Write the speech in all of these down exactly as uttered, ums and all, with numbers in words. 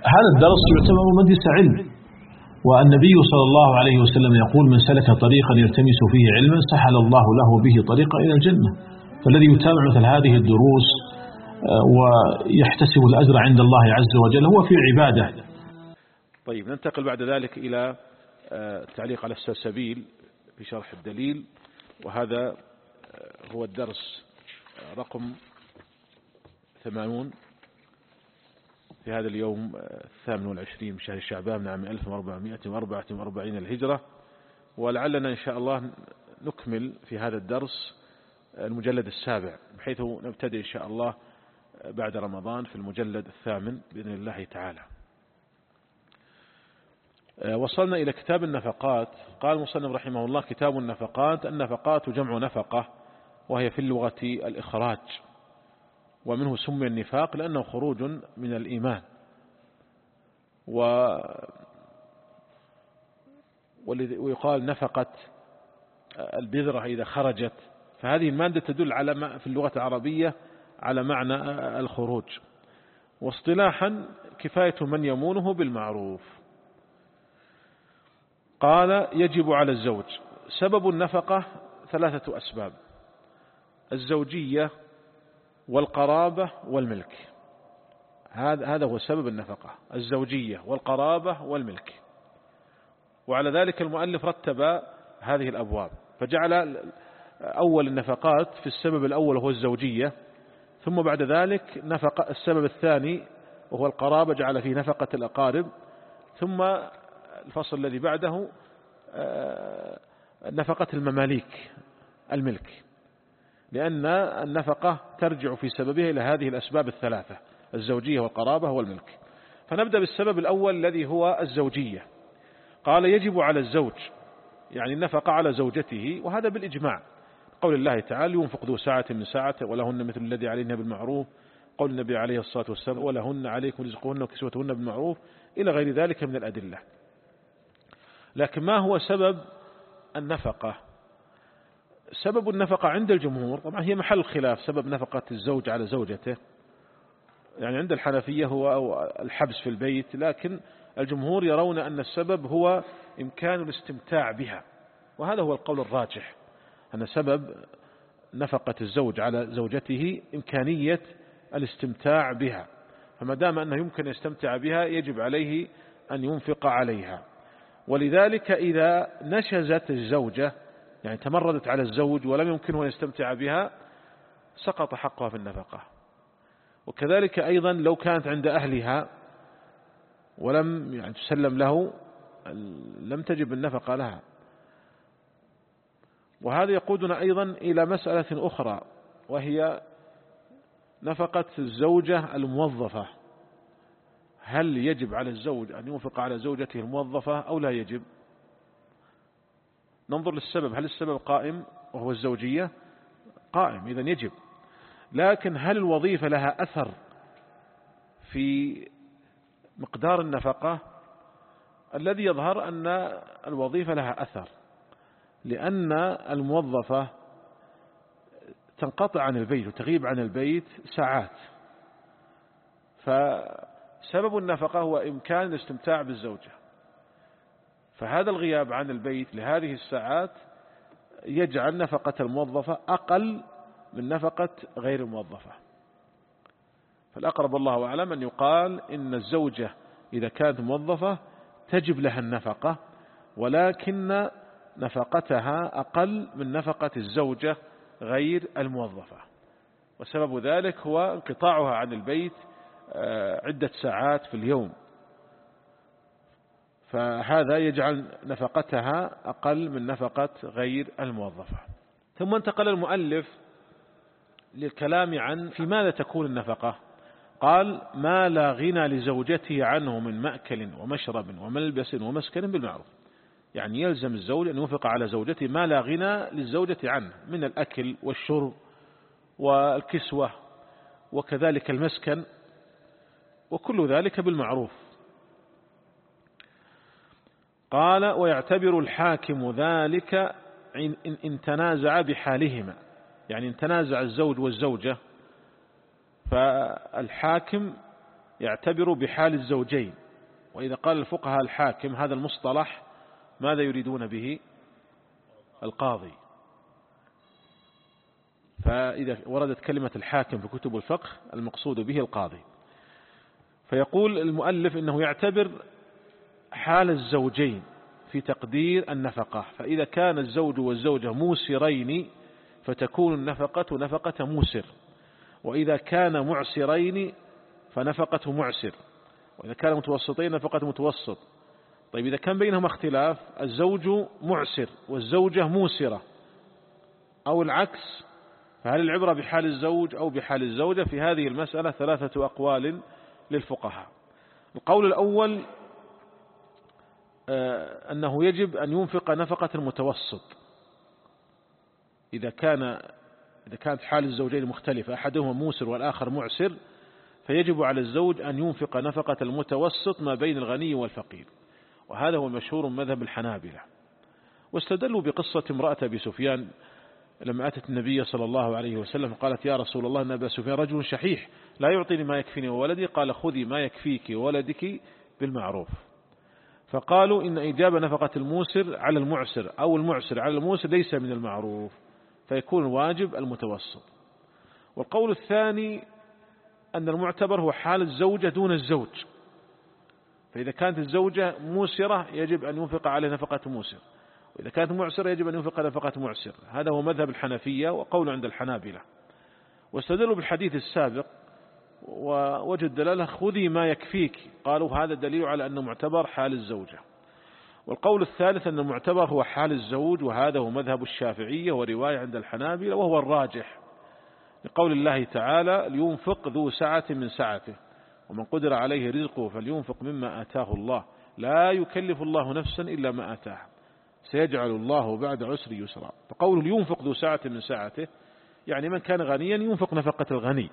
هذا الدرس يعتبر مجلس علم، والنبي صلى الله عليه وسلم يقول: من سلك طريقا يلتمس فيه علما سهل الله له به طريقا إلى الجنة. فالذي يتابع مثل هذه الدروس ويحتسب الأجر عند الله عز وجل هو في عبادة. طيب، ننتقل بعد ذلك إلى التعليق على السلسبيل في شرح الدليل، وهذا هو الدرس رقم ثمانون في هذا اليوم الثامن والعشرين من شهر شعبان من عام ألف وأربعمائة وأربعة وأربعين الهجرة. ولعلنا إن شاء الله نكمل في هذا الدرس المجلد السابع، بحيث نبتدئ إن شاء الله بعد رمضان في المجلد الثامن بإذن الله تعالى. وصلنا إلى كتاب النفقات. قال المصنف رحمه الله: كتاب النفقات. النفقات جمع نفقة، وهي في اللغة الإخراج، ومنه سمي النفاق لأنه خروج من الإيمان. و ويقال نفقت البذرة إذا خرجت، فهذه المادة تدل على في اللغة العربية على معنى الخروج. واصطلاحا كفاية من يمونه بالمعروف. قال: يجب على الزوج. سبب النفقة ثلاثة أسباب: الزوجية والقرابة والملك. هذا هذا هو سبب النفقة: الزوجية والقرابة والملك. وعلى ذلك المؤلف رتب هذه الأبواب، فجعل أول النفقات في السبب الأول وهو الزوجية، ثم بعد ذلك نفق السبب الثاني وهو القرابة، جعل فيه نفقة الأقارب، ثم الفصل الذي بعده نفقة المماليك الملك، لأن النفقة ترجع في سببها إلى هذه الأسباب الثلاثة: الزوجية والقرابة والملك. فنبدأ بالسبب الأول الذي هو الزوجية. قال: يجب على الزوج، يعني النفقة على زوجته، وهذا بالإجماع. قول الله تعالى: ينفق ذو ساعة من ساعته ولهن مثل الذي عليهن بالمعروف. قول النبي عليه الصلاة والسلام: ولهن عليكم رزقهن وكسوتهن بالمعروف، إلى غير ذلك من الأدلة. لكن ما هو سبب النفقة؟ سبب النفقة عند الجمهور طبعا هي محل خلاف، سبب نفقة الزوج على زوجته. يعني عند الحنفية هو الحبس في البيت، لكن الجمهور يرون أن السبب هو إمكان الاستمتاع بها، وهذا هو القول الراجح، أن سبب نفقة الزوج على زوجته إمكانية الاستمتاع بها. فما دام أنه يمكن يستمتع بها يجب عليه أن ينفق عليها. ولذلك إذا نشزت الزوجة، يعني تمردت على الزوج ولم يمكنه أن يستمتع بها، سقط حقها في النفقة. وكذلك أيضا لو كانت عند أهلها ولم يعني تسلم له، لم تجب النفقة لها. وهذا يقودنا أيضا إلى مسألة أخرى، وهي نفقة الزوجة الموظفة. هل يجب على الزوج أن ينفق على زوجته الموظفة أو لا يجب؟ ننظر للسبب. هل السبب قائم وهو الزوجية؟ قائم، إذن يجب. لكن هل الوظيفة لها أثر في مقدار النفقة؟ الذي يظهر أن الوظيفة لها أثر، لأن الموظفة تنقطع عن البيت وتغيب عن البيت ساعات، فسبب النفقة هو إمكان الاستمتاع بالزوجة. فهذا الغياب عن البيت لهذه الساعات يجعل نفقة الموظفة أقل من نفقة غير الموظفة. فالأقرب الله أعلم أن يقال إن الزوجة إذا كانت موظفة تجب لها النفقة، ولكن نفقتها أقل من نفقة الزوجة غير الموظفة، وسبب ذلك هو انقطاعها عن البيت عدة ساعات في اليوم، فهذا يجعل نفقتها أقل من نفقة غير الموظفة. ثم انتقل المؤلف للكلام عن في ماذا تكون النفقة. قال: ما لا غنى لزوجته عنه من مأكل ومشرب وملبس ومسكن بالمعروف. يعني يلزم الزوج أن ينفق على زوجته ما لا غنى للزوجة عنه من الأكل والشرب والكسوة وكذلك المسكن، وكل ذلك بالمعروف. قال: ويعتبر الحاكم ذلك إن تنازع بحالهما. يعني إن تنازع الزوج والزوجة، فالحاكم يعتبر بحال الزوجين. وإذا قال الفقهاء الحاكم هذا المصطلح ماذا يريدون به؟ القاضي. فإذا وردت كلمة الحاكم في كتب الفقه المقصود به القاضي. فيقول المؤلف إنه يعتبر حال الزوجين في تقدير النفقة. فإذا كان الزوج والزوجة موسرين فتكون النفقة نفقة موسر، وإذا كان معسرين فنفقة معسر، وإذا كان متوسطين نفقة متوسط. طيب إذا كان بينهما اختلاف، الزوج معسر والزوجة موسرة أو العكس، فهل العبرة بحال الزوج أو بحال الزوجة؟ في هذه المسألة ثلاثة أقوال للفقهاء. القول الأول أنه يجب أن ينفق نفقة المتوسط. إذا كان إذا كانت حال الزوجين مختلفة، أحدهما موسر والآخر معسر، فيجب على الزوج أن ينفق نفقة المتوسط ما بين الغني والفقير، وهذا هو المشهور من مذهب الحنابلة. واستدلوا بقصة امرأة أبي سفيان لما أتت النبي صلى الله عليه وسلم قالت: يا رسول الله، إن أبا سفيان رجل شحيح لا يعطيني ما يكفيني وولدي. قال: خذي ما يكفيك وولدك بالمعروف. فقالوا إن إيجاب نفقة الموسر على المعسر أو المعسر على الموسر ليس من المعروف، فيكون الواجب المتوسط. والقول الثاني أن المعتبر هو حال الزوجة دون الزوج، فإذا كانت الزوجة موسرة يجب أن ينفق عليه نفقة موسر، وإذا كانت معسرة يجب أن ينفق نفقة معسر. هذا هو مذهب الحنفية وقول عند الحنابلة. واستدلوا بالحديث السابق ووجد دلالة: خذي ما يكفيك. قالوا هذا دليل على أن معتبر حال الزوجة. والقول الثالث أن المعتبر هو حال الزوج، وهذا هو مذهب الشافعية ورواية عند الحنابلة، وهو الراجح لقول الله تعالى: لينفق ذو سعة من سعته ومن قدر عليه رزقه فلينفق مما آتاه الله لا يكلف الله نفسا إلا ما آتاها سيجعل الله بعد عسر يسرا. فقول لينفق ذو سعة من سعته يعني من كان غنيا ينفق نفقة الغني،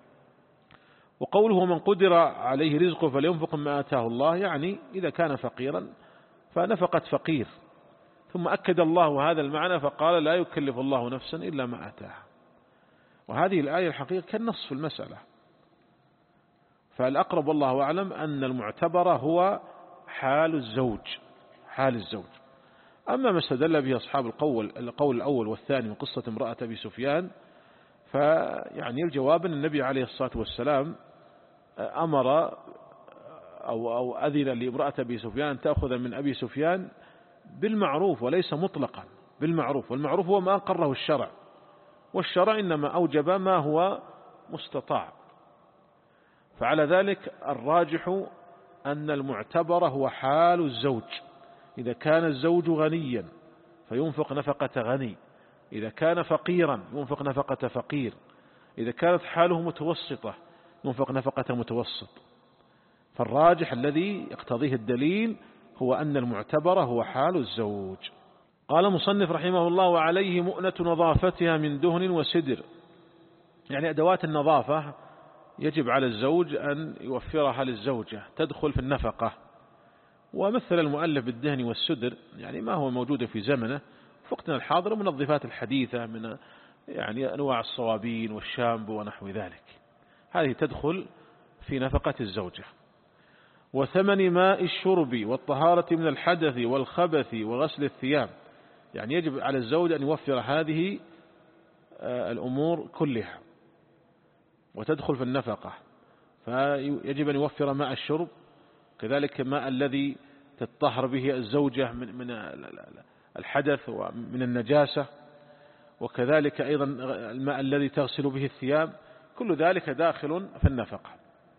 وقوله من قدر عليه رزقه فلينفق مما آتاه الله يعني إذا كان فقيرا فنفقة فقير. ثم أكد الله هذا المعنى فقال: لا يكلف الله نفسا إلا ما آتاها. وهذه الآية الحقيقة كالنص في المسألة. فالأقرب والله أعلم أن المعتبر هو حال الزوج حال الزوج. أما ما استدل به أصحاب القول القول الأول والثاني من قصة امرأة أبي سفيان، فيعني الجواب أن النبي عليه الصلاة والسلام أمر أو, أو أذن لامرأة أبي سفيان أن تأخذ من أبي سفيان بالمعروف وليس مطلقا، بالمعروف. والمعروف هو ما أقره الشرع، والشرع إنما أوجب ما هو مستطاع. فعلى ذلك الراجح أن المعتبر هو حال الزوج. إذا كان الزوج غنيا فينفق نفقة غني، إذا كان فقيرا ينفق نفقة فقير، إذا كانت حاله متوسطة ينفق نفقة متوسط. فالراجح الذي يقتضيه الدليل هو أن المعتبر هو حال الزوج. قال مصنف رحمه الله: وعليه مؤنة نظافتها من دهن وسدر، يعني أدوات النظافة يجب على الزوج أن يوفرها للزوجة تدخل في النفقة. ومثل المؤلف بالدهن والسدر يعني ما هو موجود في زمنه في وقتنا الحاضر من النظيفات الحديثة من يعني أنواع الصوابين والشامبو ونحو ذلك، هذه تدخل في نفقة الزوجة. وثمن ماء الشرب والطهارة من الحدث والخبث وغسل الثياب، يعني يجب على الزوج أن يوفر هذه الأمور كلها وتدخل في النفقة. فيجب أن يوفر ماء الشرب، كذلك ماء الذي تطهر به الزوجة من من الحدث ومن النجاسة، وكذلك أيضا الماء الذي تغسل به الثياب، كل ذلك داخل في النفقة.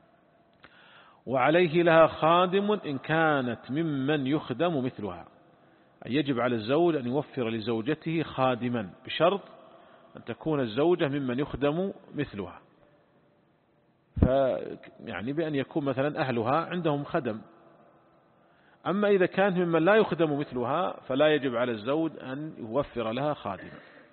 وعليه لها خادم إن كانت ممن يخدم مثلها، أي يجب على الزوج أن يوفر لزوجته خادما بشرط أن تكون الزوجة ممن يخدم مثلها، فيعني بأن يكون مثلا أهلها عندهم خدم. أما إذا كان ممن لا يخدم مثلها فلا يجب على الزوج أن يوفر لها خادما،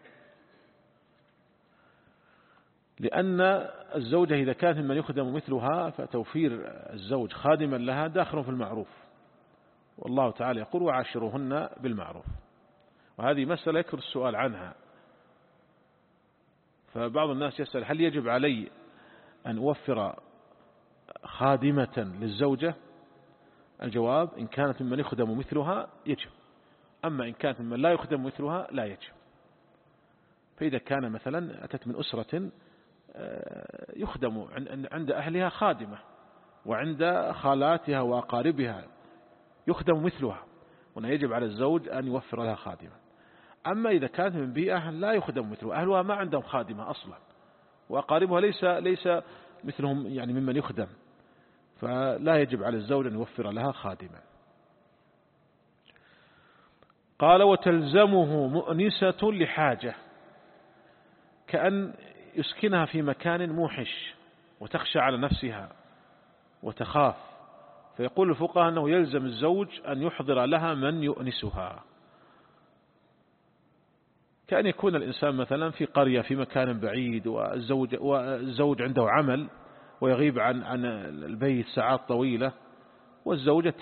لأن الزوجة إذا كانت ممن يخدم مثلها فتوفير الزوج خادما لها داخل في المعروف. والله تعالى يقول: وعاشرهن بالمعروف. وهذه مسألة يكثر السؤال عنها، فبعض الناس يسأل: هل يجب علي أن أوفر خادمة للزوجة؟ الجواب: إن كانت ممن يخدم مثلها يجب، أما إن كانت ممن لا يخدم مثلها لا يجب. فإذا كان مثلا أتت من أسرة يخدم عند أهلها خادمة، وعند خالاتها وأقاربها يخدم مثلها، هنا يجب على الزوج أن يوفر لها خادمة. أما إذا كانت من بيئة لا يخدم مثلها، أهلها ما عندهم خادمة أصلا، وأقاربها ليس ليس مثلهم يعني ممن يخدم، فلا يجب على الزوج أن يوفر لها خادمة. قال: وتلزمه مؤنسة لحاجة، كأن يسكنها في مكان موحش وتخشى على نفسها وتخاف، فيقول الفقهاء أنه يلزم الزوج أن يحضر لها من يؤنسها، كأن يكون الإنسان مثلا في قرية في مكان بعيد، والزوج, والزوج عنده عمل ويغيب عن عن البيت ساعات طويلة، والزوجة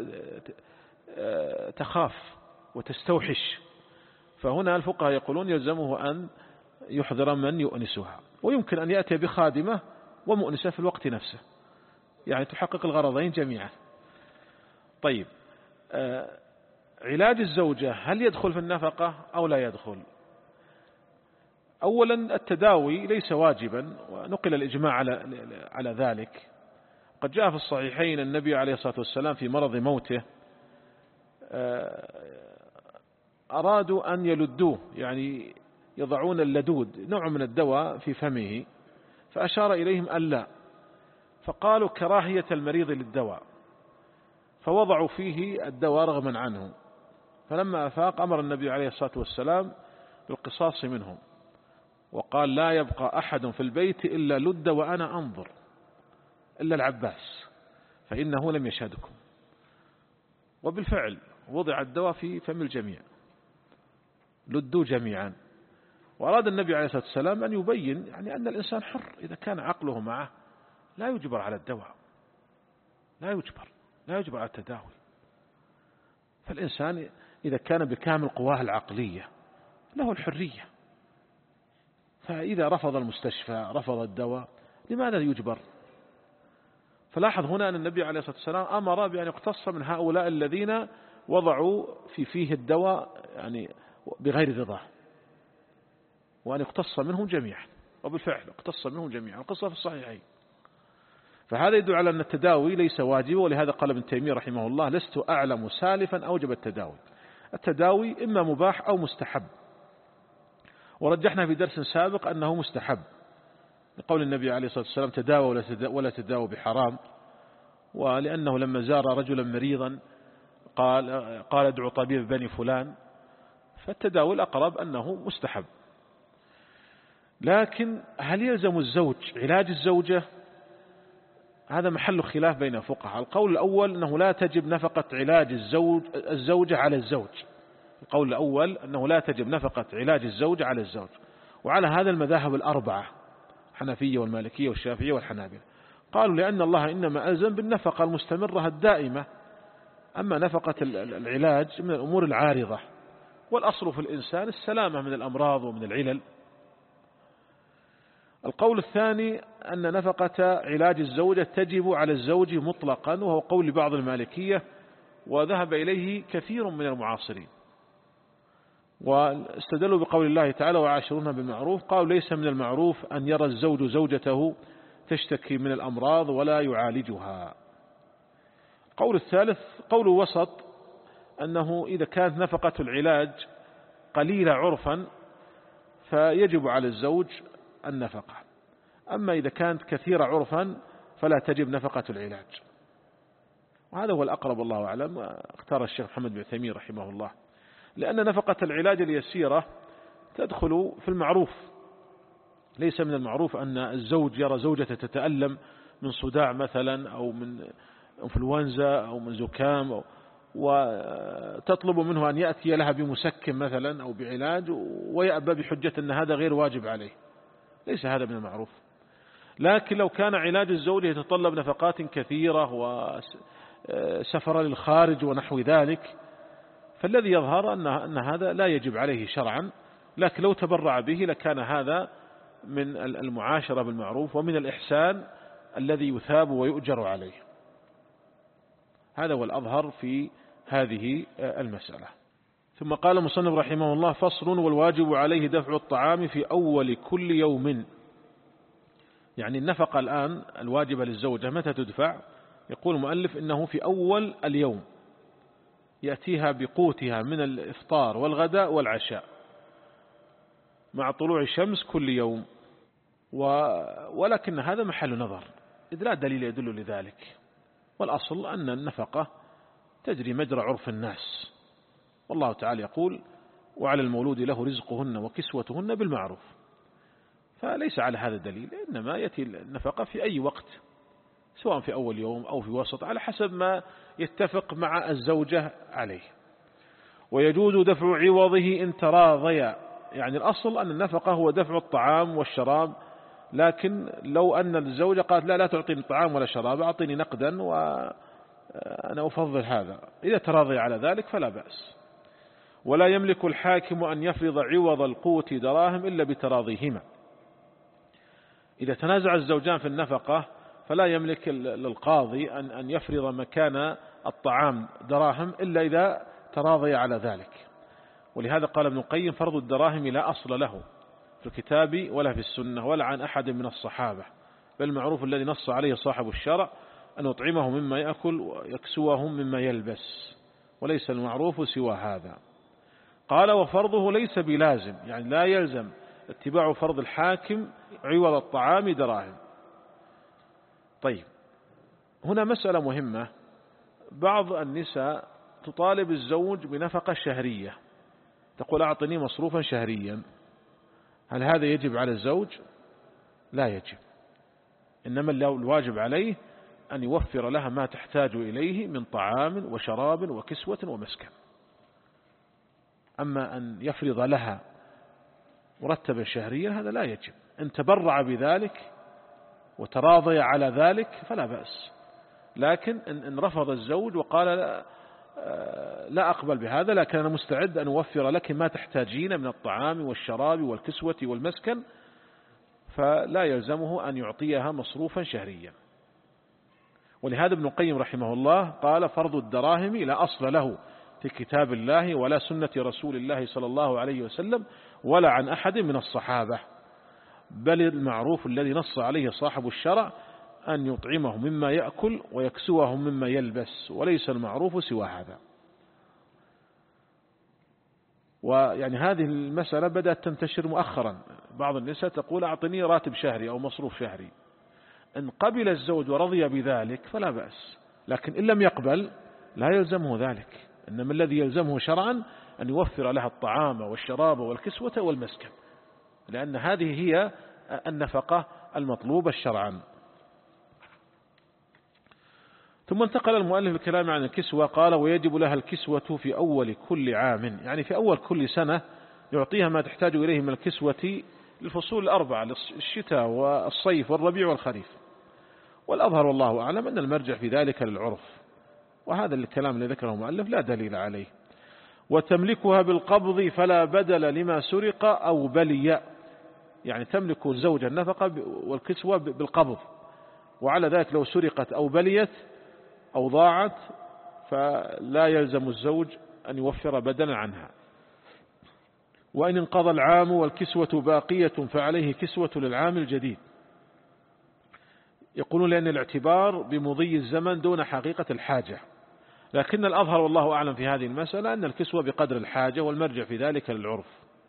تخاف وتستوحش، فهنا الفقهاء يقولون يلزمه أن يحضر من يؤنسها، ويمكن أن يأتي بخادمة ومؤنسة في الوقت نفسه، يعني تحقق الغرضين جميعا. طيب، علاج الزوجة هل يدخل في النفقة أو لا يدخل؟ أولا التداوي ليس واجبا، ونقل الإجماع على على ذلك. قد جاء في الصحيحين النبي عليه الصلاة والسلام في مرض موته أرادوا أن يلدوه، يعني يضعون اللدود نوع من الدواء في فمه، فأشار إليهم ألا، فقالوا كراهية المريض للدواء، فوضعوا فيه الدواء رغما عنه، فلما أفاق أمر النبي عليه الصلاة والسلام بالقصاص منهم، وقال: لا يبقى أحد في البيت إلا لد وأنا أنظر، إلا العباس فإنه لم يشهدكم. وبالفعل وضع الدواء في فم الجميع، لدوا جميعا. وأراد النبي عليه الصلاة والسلام أن يبين يعني أن الإنسان حر، إذا كان عقله معه لا يجبر على الدواء، لا يجبر لا يجبر على التداوي. فالإنسان إذا كان بكامل قواه العقلية له الحرية، فإذا رفض المستشفى رفض الدواء لماذا يجبر؟ فلاحظ هنا أن النبي عليه الصلاة والسلام أمر بأن يقتص من هؤلاء الذين وضعوا في فيه الدواء يعني بغير رضاه، وأن يقتص منهم جميعا، وبالفعل اقتص منهم جميعا، القصة في الصحيحين. فهذا يدل على أن التداوي ليس واجبا، ولهذا قال ابن تيمية رحمه الله: لست أعلم سالفا أوجب التداوي. التداوي إما مباح أو مستحب، ورجحنا في درس سابق أنه مستحب، لقول النبي عليه الصلاة والسلام: تداوى ولا تداوى بحرام، ولأنه لما زار رجلا مريضا قال قال ادعو طبيب بني فلان، فالتداوي الأقرب أنه مستحب. لكن هل يلزم الزوج علاج الزوجة؟ هذا محل خلاف بين الفقهاء. القول الأول أنه لا تجب نفقة علاج الزوج الزوجة على الزوج، القول الأول أنه لا تجب نفقة علاج الزوج على الزوج، وعلى هذا المذاهب الأربعة، الحنفية والمالكية والشافعية والحنابلة، قالوا لأن الله إنما ألزم بالنفقة المستمرة الدائمة، أما نفقة العلاج من الأمور العارضة، والأصل في الإنسان السلامة من الأمراض ومن العلل. القول الثاني أن نفقة علاج الزوجة تجب على الزوج مطلقا، وهو قول بعض المالكية، وذهب إليه كثير من المعاصرين، واستدلوا بقول الله تعالى: وعاشرون بالمعروف. قالوا ليس من المعروف أن يرى الزوج زوجته تشتكي من الأمراض ولا يعالجها. القول الثالث قول وسط، أنه إذا كانت نفقة العلاج قليلة عرفا فيجب على الزوج النفقة، أما إذا كانت كثيرة عرفا فلا تجب نفقة العلاج. وهذا هو الأقرب الله أعلم، اختار الشيخ محمد بن عثيمين رحمه الله، لأن نفقة العلاج اليسيرة تدخل في المعروف. ليس من المعروف أن الزوج يرى زوجته تتألم من صداع مثلا، أو من انفلونزا، أو من زكام، وتطلب منه أن يأتي لها بمسكن مثلا أو بعلاج، ويأبى بحجة أن هذا غير واجب عليه. ليس هذا من المعروف. لكن لو كان علاج الزوج يتطلب نفقات كثيرة وسفر للخارج ونحو ذلك، فالذي يظهر أن أن هذا لا يجب عليه شرعا، لكن لو تبرع به لكان هذا من المعاشرة بالمعروف ومن الإحسان الذي يثاب ويؤجر عليه. هذا هو الأظهر في هذه المسألة. ثم قال المصنف رحمه الله: فصل: والواجب عليه دفع الطعام في أول كل يوم. يعني النفقة الآن الواجبة للزوجة متى تدفع؟ يقول المؤلف إنه في أول اليوم، يأتيها بقوتها من الإفطار والغداء والعشاء مع طلوع الشمس كل يوم، ولكن هذا محل نظر إذ لا دليل يدل لذلك، والأصل أن النفقة تجري مجرى عرف الناس، والله تعالى يقول: وعلى المولود له رزقهن وكسوتهن بالمعروف. فليس على هذا دليل، إنما يأتي النفقة في أي وقت، سواء في أول يوم أو في وسط، على حسب ما يتفق مع الزوجة عليه. ويجوز دفع عوضه إن تراضيا، يعني الأصل أن النفقة هو دفع الطعام والشراب، لكن لو أن الزوجة قالت: لا لا تعطيني طعام ولا شراب، أعطيني نقدا وأنا أفضل هذا، إذا تراضي على ذلك فلا بأس. ولا يملك الحاكم أن يفرض عوض القوت دراهم إلا بتراضيهما. إذا تنازع الزوجان في النفقة فلا يملك للقاضي أن يفرض مكان الطعام دراهم إلا إذا تراضي على ذلك. ولهذا قال ابن القيم: فرض الدراهم لا أصل له في الكتاب ولا في السنة ولا عن أحد من الصحابة، بل المعروف الذي نص عليه صاحب الشرع أن يطعمه مما يأكل ويكسوهم مما يلبس، وليس المعروف سوى هذا. قال: وفرضه ليس بلازم، يعني لا يلزم اتباع فرض الحاكم عوض الطعام دراهم. طيب، هنا مسألة مهمة. بعض النساء تطالب الزوج بنفقة شهرية، تقول: أعطني مصروفا شهريا. هل هذا يجب على الزوج؟ لا يجب، إنما الواجب عليه أن يوفر لها ما تحتاج إليه من طعام وشراب وكسوة ومسكن. أما أن يفرض لها مرتبا شهريا هذا لا يجب. إن تبرع بذلك وتراضي على ذلك فلا بأس، لكن إن رفض الزوج وقال: لا, لا أقبل بهذا، لكن أنا مستعد أن أوفر لك ما تحتاجين من الطعام والشراب والكسوة والمسكن، فلا يلزمه أن يعطيها مصروفا شهريا. ولهذا ابن القيم رحمه الله قال: فرض الدراهم لا أصل له في كتاب الله ولا سنة رسول الله صلى الله عليه وسلم ولا عن أحد من الصحابة، بل المعروف الذي نص عليه صاحب الشرع أن يطعمه مما يأكل ويكسوه مما يلبس، وليس المعروف سوى هذا. ويعني هذه المسألة بدأت تنتشر مؤخرا. بعض النساء تقول: أعطني راتب شهري أو مصروف شهري. إن قبل الزوج ورضي بذلك فلا بأس، لكن إن لم يقبل لا يلزمه ذلك، إنما الذي يلزمه شرعا أن يوفر لها الطعام والشراب والكسوة والمسكن، لأن هذه هي النفقة المطلوبة شرعا. ثم انتقل المؤلف الكلام عن الكسوة، قال: ويجب لها الكسوة في أول كل عام، يعني في أول كل سنة يعطيها ما تحتاج إليه من الكسوة للفصول الأربعة، للشتاء والصيف والربيع والخريف. والأظهر والله أعلم أن المرجع في ذلك للعرف، وهذا الكلام الذي ذكره المؤلف لا دليل عليه. وتملكها بالقبض فلا بدل لما سرق أو بلي، يعني تملك الزوجة النفقة والكسوة بالقبض، وعلى ذلك لو سرقت أو بليت أو ضاعت فلا يلزم الزوج أن يوفر بدلا عنها. وإن انقضى العام والكسوة باقية فعليه كسوة للعام الجديد. يقولون لأن الاعتبار بمضي الزمن دون حقيقة الحاجة، لكن الأظهر والله أعلم في هذه المسألة أن الكسوة بقدر الحاجة، والمرجع في ذلك للعرف.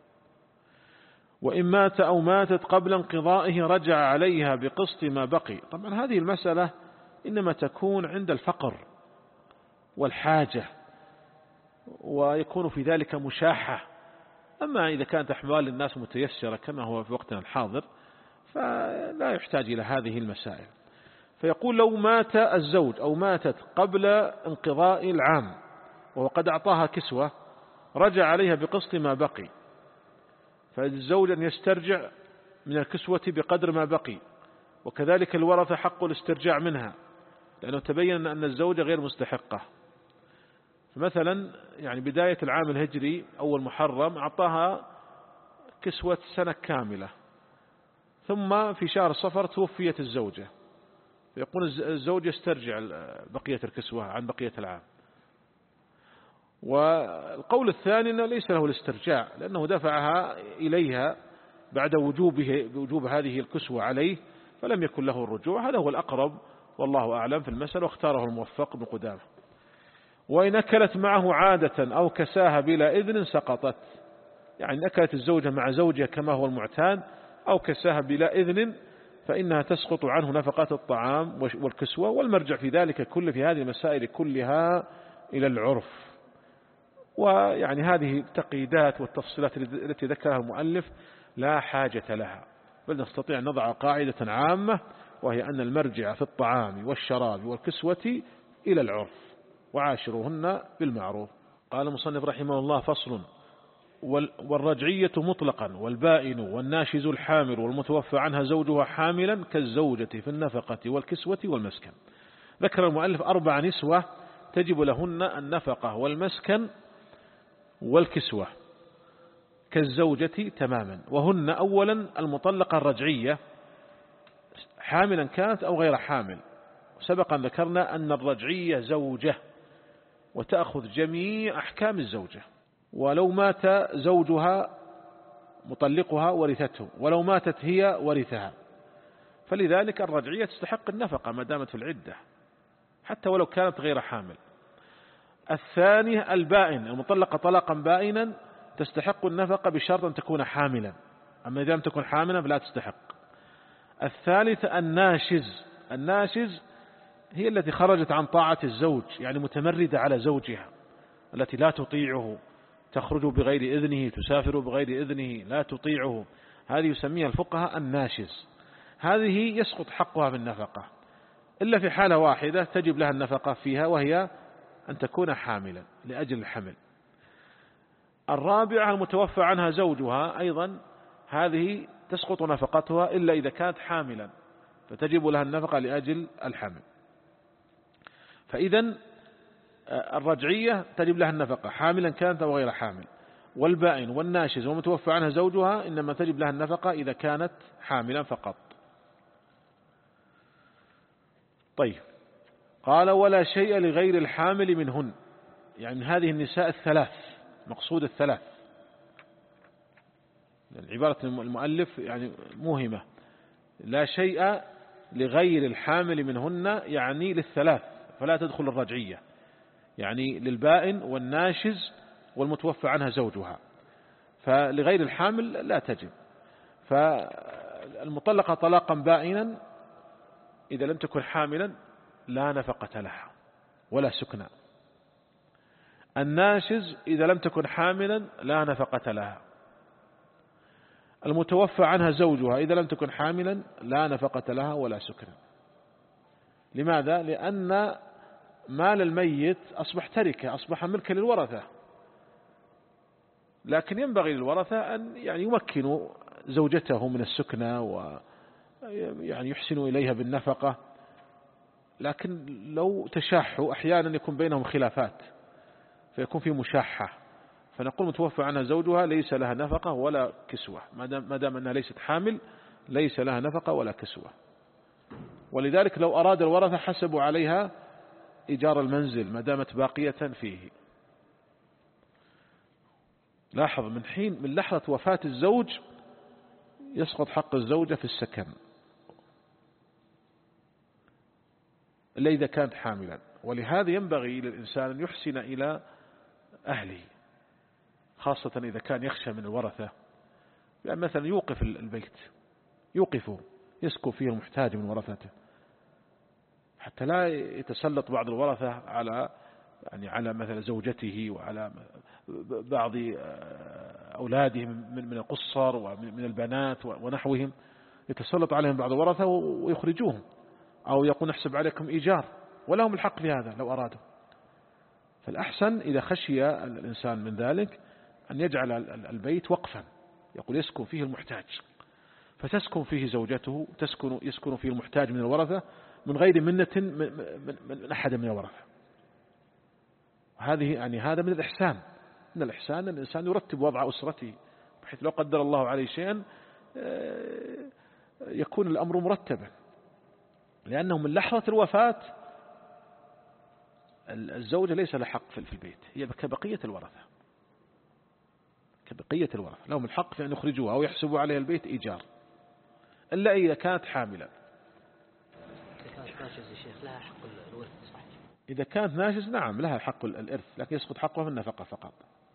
وإن مات أو ماتت قبل انقضائه رجع عليها بقسط ما بقي. طبعا هذه المسألة إنما تكون عند الفقر والحاجة، ويكون في ذلك مشاحة. أما إذا كانت أحوال الناس متيسرة كما هو في وقتنا الحاضر فلا يحتاج إلى هذه المسائل. فيقول: لو مات الزوج أو ماتت قبل انقضاء العام وهو قد أعطاها كسوة، رجع عليها بقسط ما بقي، فالزوج أن يسترجع من الكسوة بقدر ما بقي، وكذلك الورثة حق الاسترجاع منها، لأنه تبين أن الزوجة غير مستحقة. فمثلا يعني بداية العام الهجري أول محرم أعطاها كسوة سنة كاملة، ثم في شهر صفر توفيت الزوجة، فيقول الزوج يسترجع بقية الكسوة عن بقية العام. والقول الثاني أنه ليس له الاسترجاع، لأنه دفعها إليها بعد وجوبه بوجوب هذه الكسوة عليه، فلم يكن له الرجوع. هذا هو الأقرب والله أعلم في المسألة، واختاره الموفق بن قدامة. وإن أكلت معه عادة أو كساها بلا إذن سقطت، يعني أكلت الزوجة مع زوجها كما هو المعتاد أو كساها بلا إذن فإنها تسقط عنه نفقة الطعام والكسوة. والمرجع في ذلك كل في هذه المسائل كلها إلى العرف. ويعني هذه التقييدات والتفصيلات التي ذكرها المؤلف لا حاجة لها، بل نستطيع أن نضع قاعدة عامة، وهي أن المرجع في الطعام والشراب والكسوة إلى العرف، وعاشروهن بالمعروف. قال المصنف رحمه الله: فصل: والرجعية مطلقا والبائن والناشز الحامل والمتوفى عنها زوجها حاملا كالزوجة في النفقة والكسوة والمسكن. ذكر المؤلف أربع نسوة تجب لهن النفقة والمسكن والكسوة كالزوجة تماما، وهن أولا المطلقة الرجعية حاملا كانت أو غير حامل. سبقا ذكرنا أن الرجعية زوجة وتأخذ جميع أحكام الزوجة، ولو مات زوجها مطلقها ورثته، ولو ماتت هي ورثها. فلذلك الرجعية تستحق النفقة ما دامت في العدة حتى ولو كانت غير حامل. الثانية البائن المطلقة طلاقا بائنا تستحق النفقة بشرط أن تكون حاملا، أما إذا لم تكن حاملا فلا تستحق. الثالثة الناشز، الناشز هي التي خرجت عن طاعة الزوج، يعني متمردة على زوجها، التي لا تطيعه، تخرج بغير إذنه، تسافر بغير إذنه، لا تطيعه، هذه يسميها الفقهاء الناشز. هذه يسقط حقها بالنفقة إلا في حالة واحدة تجب لها النفقة فيها، وهي أن تكون حاملا لأجل الحمل. الرابعة المتوفى عنها زوجها، أيضا هذه تسقط نفقتها إلا إذا كانت حاملا، فتجب لها النفقة لأجل الحمل. فإذا الرجعية تجب لها النفقة حاملا كانت أو غير حامل، والبائن والناشز والمتوفى عنها زوجها إنما تجب لها النفقة إذا كانت حاملا فقط. طيب، قال: ولا شيء لغير الحامل منهن، يعني هذه النساء الثلاث، مقصود الثلاث، يعني عبارة المؤلف يعني موهمة، لا شيء لغير الحامل منهن، يعني للثلاث، فلا تدخل الرجعية، يعني للبائن والناشز والمتوفى عنها زوجها، فلغير الحامل لا تجب. فالمطلقة طلاقا بائنا إذا لم تكن حاملا لا نفقة لها ولا سكنى. الناشز إذا لم تكن حاملا لا نفقة لها. المتوفى عنها زوجها إذا لم تكن حاملا لا نفقة لها ولا سكنى. لماذا؟ لأن مال الميت أصبح تركة، أصبح ملكا للورثة، لكن ينبغي للورثة أن يعني يمكنوا زوجته من السكنى ويعني يحسنوا إليها بالنفقة، لكن لو تشاحوا أحيانا يكون بينهم خلافات فيكون في مشاحة، فنقول متوفى عنها زوجها ليس لها نفقة ولا كسوة، ما دام أنها ليست حامل ليس لها نفقة ولا كسوة. ولذلك لو أراد الورثة حسبوا عليها إيجار المنزل ما دامت باقية فيه. لاحظ، من حين من لحظة وفاة الزوج يسقط حق الزوجة في السكن إلا إذا كانت حاملا. ولهذا ينبغي للإنسان أن يحسن إلى أهله، خاصة إذا كان يخشى من الورثة، بأن مثلا يوقف البيت، يوقفه يسكن فيه المحتاج من ورثته، حتى لا يتسلط بعض الورثة على يعني على مثل زوجته وعلى بعض أولاده من القصر ومن البنات ونحوهم، يتسلط عليهم بعض الورثة ويخرجوهم، أو يقول نحسب عليكم إيجار، ولهم الحق في هذا لو أرادوا. فالأحسن إذا خشي الإنسان من ذلك أن يجعل البيت وقفا، يقول يسكن فيه المحتاج، فتسكن فيه زوجته، تسكن يسكن فيه المحتاج من الورثة من غير منة من أحد من الورثة. هذه يعني هذا من الإحسان، من الإحسان أن الإنسان يرتب وضع أسرته، بحيث لو قدر الله عليه شيئا يكون الأمر مرتبا. لأنه من لحظة الوفاة الزوجة ليس لها حق في البيت، هي كبقية الورثة، كبقية الورثة لهم الحق في أن يخرجوها أو يحسبوا عليها البيت إيجار، إلا إذا كانت حاملا. إذا كانت ناشز يا شيخ لها حق الورث صح؟ إذا كانت ناشز نعم لها حق الإرث، لكن يسقط حقها في النفقة فقط.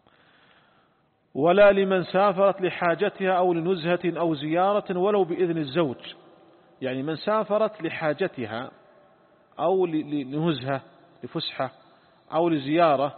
ولا لمن سافرت لحاجتها أو لنزهة أو زيارة ولو بإذن الزوج، يعني من سافرت لحاجتها أو لنزهة لفسحة أو لزيارة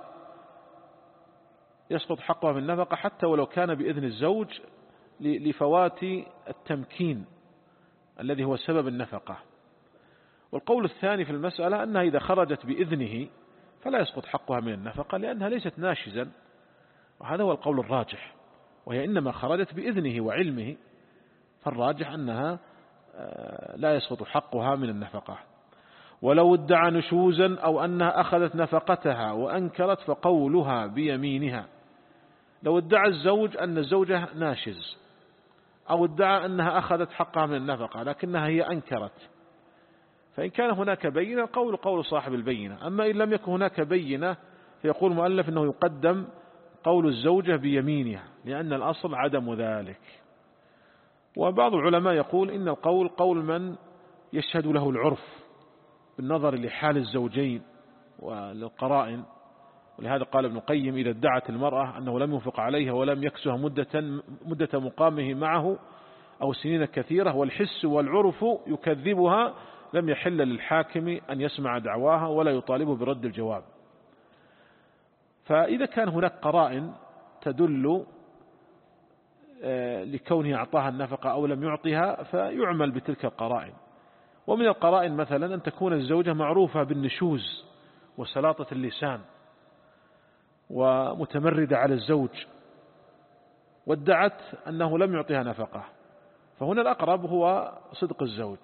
يسقط حقها في النفقة حتى ولو كان بإذن الزوج لفوات التمكين الذي هو سبب النفقة. والقول الثاني في المسألة أنها إذا خرجت بإذنه فلا يسقط حقها من النفقة لأنها ليست ناشزا، وهذا هو القول الراجح، وهي إنما خرجت بإذنه وعلمه، فالراجح أنها لا يسقط حقها من النفقة. ولو ادعى نشوزا أو أنها أخذت نفقتها وأنكرت فقولها بيمينها. لو ادعى الزوج أن الزوجة ناشز أو ادعى أنها أخذت حقها من النفقة لكنها هي أنكرت، فإن كان هناك بينة القول قول صاحب البينة، أما إن لم يكن هناك بينة فيقول المؤلف أنه يقدم قول الزوجة بيمينها لأن الأصل عدم ذلك. وبعض العلماء يقول إن القول قول من يشهد له العرف بالنظر لحال الزوجين وللقرائن، ولهذا قال ابن القيم إذا ادعت المرأة أنه لم ينفق عليها ولم يكسها مدة, مدة مقامه معه أو سنين كثيرة والحس والعرف يكذبها لم يحل للحاكم أن يسمع دعواها ولا يطالبه برد الجواب. فإذا كان هناك قرائن تدل لكونه أعطاها النفقة أو لم يعطيها فيعمل بتلك القرائن. ومن القرائن مثلا أن تكون الزوجة معروفة بالنشوز وسلاطة اللسان ومتمردة على الزوج وادعت أنه لم يعطيها نفقة، فهنا الأقرب هو صدق الزوج.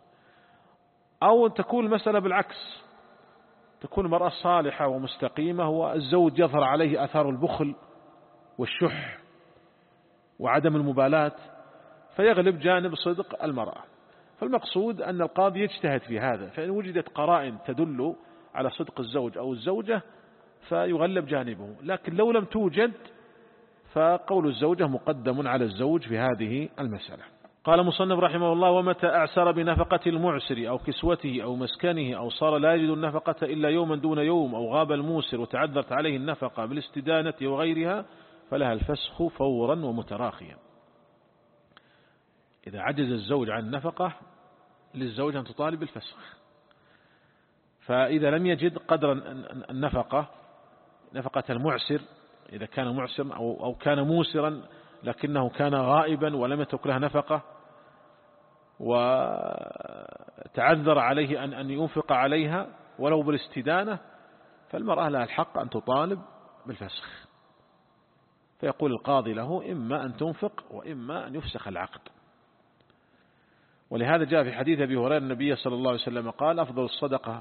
أو تكون المسألة بالعكس، تكون المرأة صالحة ومستقيمة والزوج يظهر عليه أثار البخل والشح وعدم المبالاة فيغلب جانب صدق المرأة. فالمقصود أن القاضي يجتهد في هذا، فإن وجدت قرائن تدل على صدق الزوج أو الزوجة فيغلب جانبه، لكن لو لم توجد فقول الزوجة مقدم على الزوج في هذه المسألة. قال مصنف رحمه الله: ومتى أعسر بنفقة المعسر أو كسوته أو مسكنه أو صار لا يجد النفقة إلا يوما دون يوم أو غاب الموسر وتعذرت عليه النفقة بالاستدانة وغيرها فلها الفسخ فورا ومتراخيا. إذا عجز الزوج عن النفقة للزوج أن تطالب بالفسخ، فإذا لم يجد قدر النفقة نفقة المعسر إذا كان معسر أو أو كان موسرا لكنه كان غائبا ولم يترك لها نفقة وتعذر عليه أن أن ينفق عليها ولو بالاستدانة، فالمرأة لها الحق أن تطالب بالفسخ، فيقول القاضي له إما أن تنفق وإما أن يفسخ العقد. ولهذا جاء في حديث أبي هريرة النبي صلى الله عليه وسلم قال: أفضل الصدقة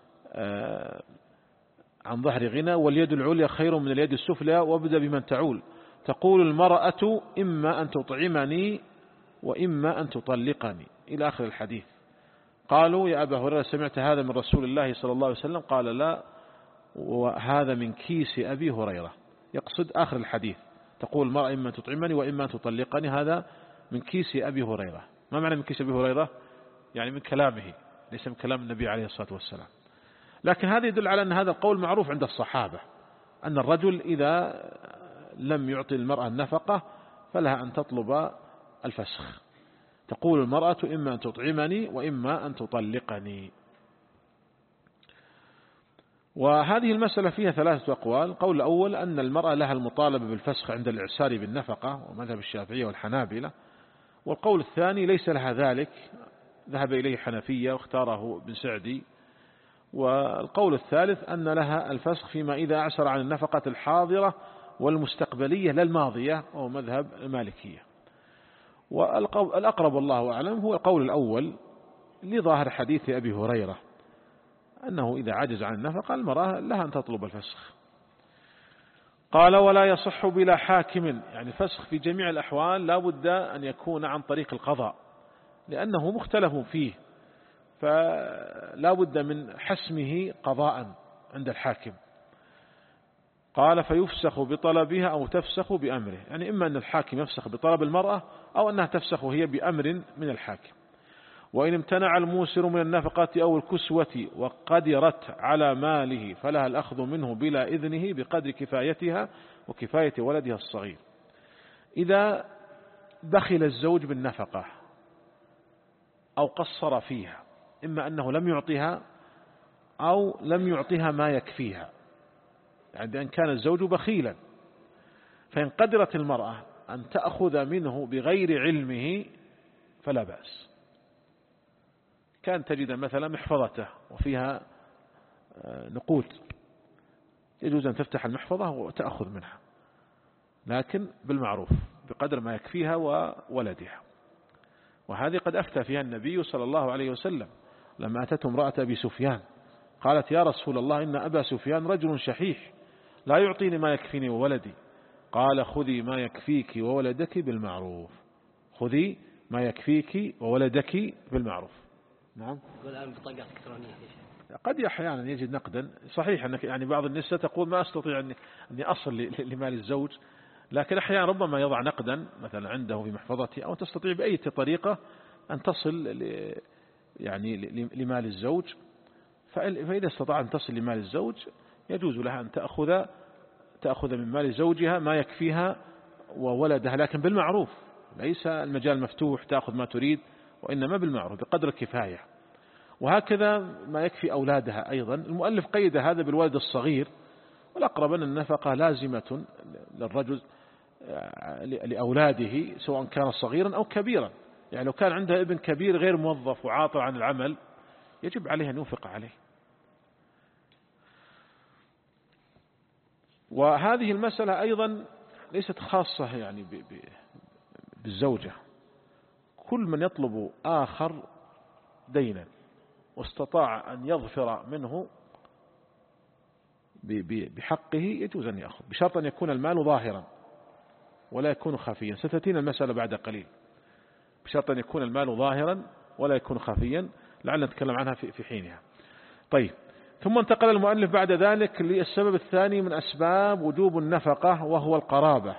عن ظهر غنى واليد العليا خير من اليد السفلى وابدأ بمن تعول. تقول المرأة إما أن تطعمني وإما أن تطلقني إلى آخر الحديث. قالوا: يا أبا هريرة سمعت هذا من رسول الله صلى الله عليه وسلم؟ قال: لا، وهذا من كيس أبي هريرة، يقصد آخر الحديث. تقول المرأة إما أن تطعمني وإما أن تطلقني، هذا من كيس أبي هريرة. ما معنى من كيس أبي هريرة؟ يعني من كلامه، ليس من كلام النبي عليه الصلاة والسلام. لكن هذا يدل على أن هذا القول معروف عند الصحابة، أن الرجل إذا لم يعطي المرأة النفقة فلها أن تطلب الفسخ. تقول المرأة إما أن تطعمني وإما أن تطلقني. وهذه المسألة فيها ثلاثة أقوال. القول الأول أن المرأة لها المطالبة بالفسخ عند الإعسار بالنفقة، ومذهب الشافعية والحنابلة. والقول الثاني ليس لها ذلك، ذهب إليه حنفية واختاره ابن سعدي. والقول الثالث أن لها الفسخ فيما إذا أعسر عن النفقة الحاضرة والمستقبلية لا الماضية، وهو مذهب المالكية. والأقرب والله أعلم هو القول الأول لظاهر حديث أبي هريرة أنه إذا عجز عن النفقة المرأة لها أن تطلب الفسخ. قال: ولا يصح بلا حاكم، يعني الفسخ في جميع الأحوال لا بد أن يكون عن طريق القضاء، لأنه مختلف فيه، فلا بد من حسمه قضاء عند الحاكم. قال فيفسخ بطلبها أو تفسخ بأمره، يعني إما أن الحاكم يفسخ بطلب المرأة أو أنها تفسخ هي بأمر من الحاكم. وإن امتنع الموسر من النفقة أو الكسوة وقدرت على ماله فلها الأخذ منه بلا إذنه بقدر كفايتها وكفاية ولدها الصغير. إذا بخل الزوج بالنفقة أو قصر فيها، إما أنه لم يعطيها أو لم يعطيها ما يكفيها، يعني أن كان الزوج بخيلا، فإن قدرت المرأة أن تأخذ منه بغير علمه فلا بأس. كان تجد مثلا محفظته وفيها نقود، يجوز أن تفتح المحفظة وتأخذ منها، لكن بالمعروف بقدر ما يكفيها وولدها. وهذه قد أفتى فيها النبي صلى الله عليه وسلم لما أتته امرأة أبي سفيان قالت يا رسول الله إن أبا سفيان رجل شحيح لا يعطيني ما يكفيني وولدي. قال خذي ما يكفيك وولدك بالمعروف، خذي ما يكفيك وولدك بالمعروف. نعم. والآن بطاقات إلكترونية قد أحيانا يجد نقدا، صحيح أنك يعني بعض النساء تقول ما أستطيع أني أصل لمال الزوج، لكن أحيانا ربما يضع نقدا مثلا عنده في محفظته، أو تستطيع بأي طريقة أن تصل يعني لمال الزوج. فإذا استطاع أن تصل لمال الزوج يجوز لها أن تأخذ تأخذ من مال زوجها ما يكفيها وولدها، لكن بالمعروف، ليس المجال مفتوح تأخذ ما تريد، وإنما بالمعروف بقدر الكفاية. وهكذا ما يكفي أولادها أيضا. المؤلف قيد هذا بالولد الصغير، والأقرب أن النفقة لازمة للرجل لأولاده سواء كان صغيرا أو كبيرا. يعني لو كان عنده ابن كبير غير موظف وعاطل عن العمل يجب عليه أن ينفق عليه. وهذه المسألة أيضا ليست خاصة يعني بالزوجة، كل من يطلب آخر دينا واستطاع أن يظفر منه بحقه يجوز أن يأخذ، بشرط أن يكون المال ظاهرا ولا يكون خفيا. ستأتينا المسألة بعد قليل. بشرط أن يكون المال ظاهرا ولا يكون خفيا، لعلنا نتكلم عنها في حينها. طيب، ثم انتقل المؤلف بعد ذلك للسبب الثاني من أسباب وجوب النفقة، وهو القرابة.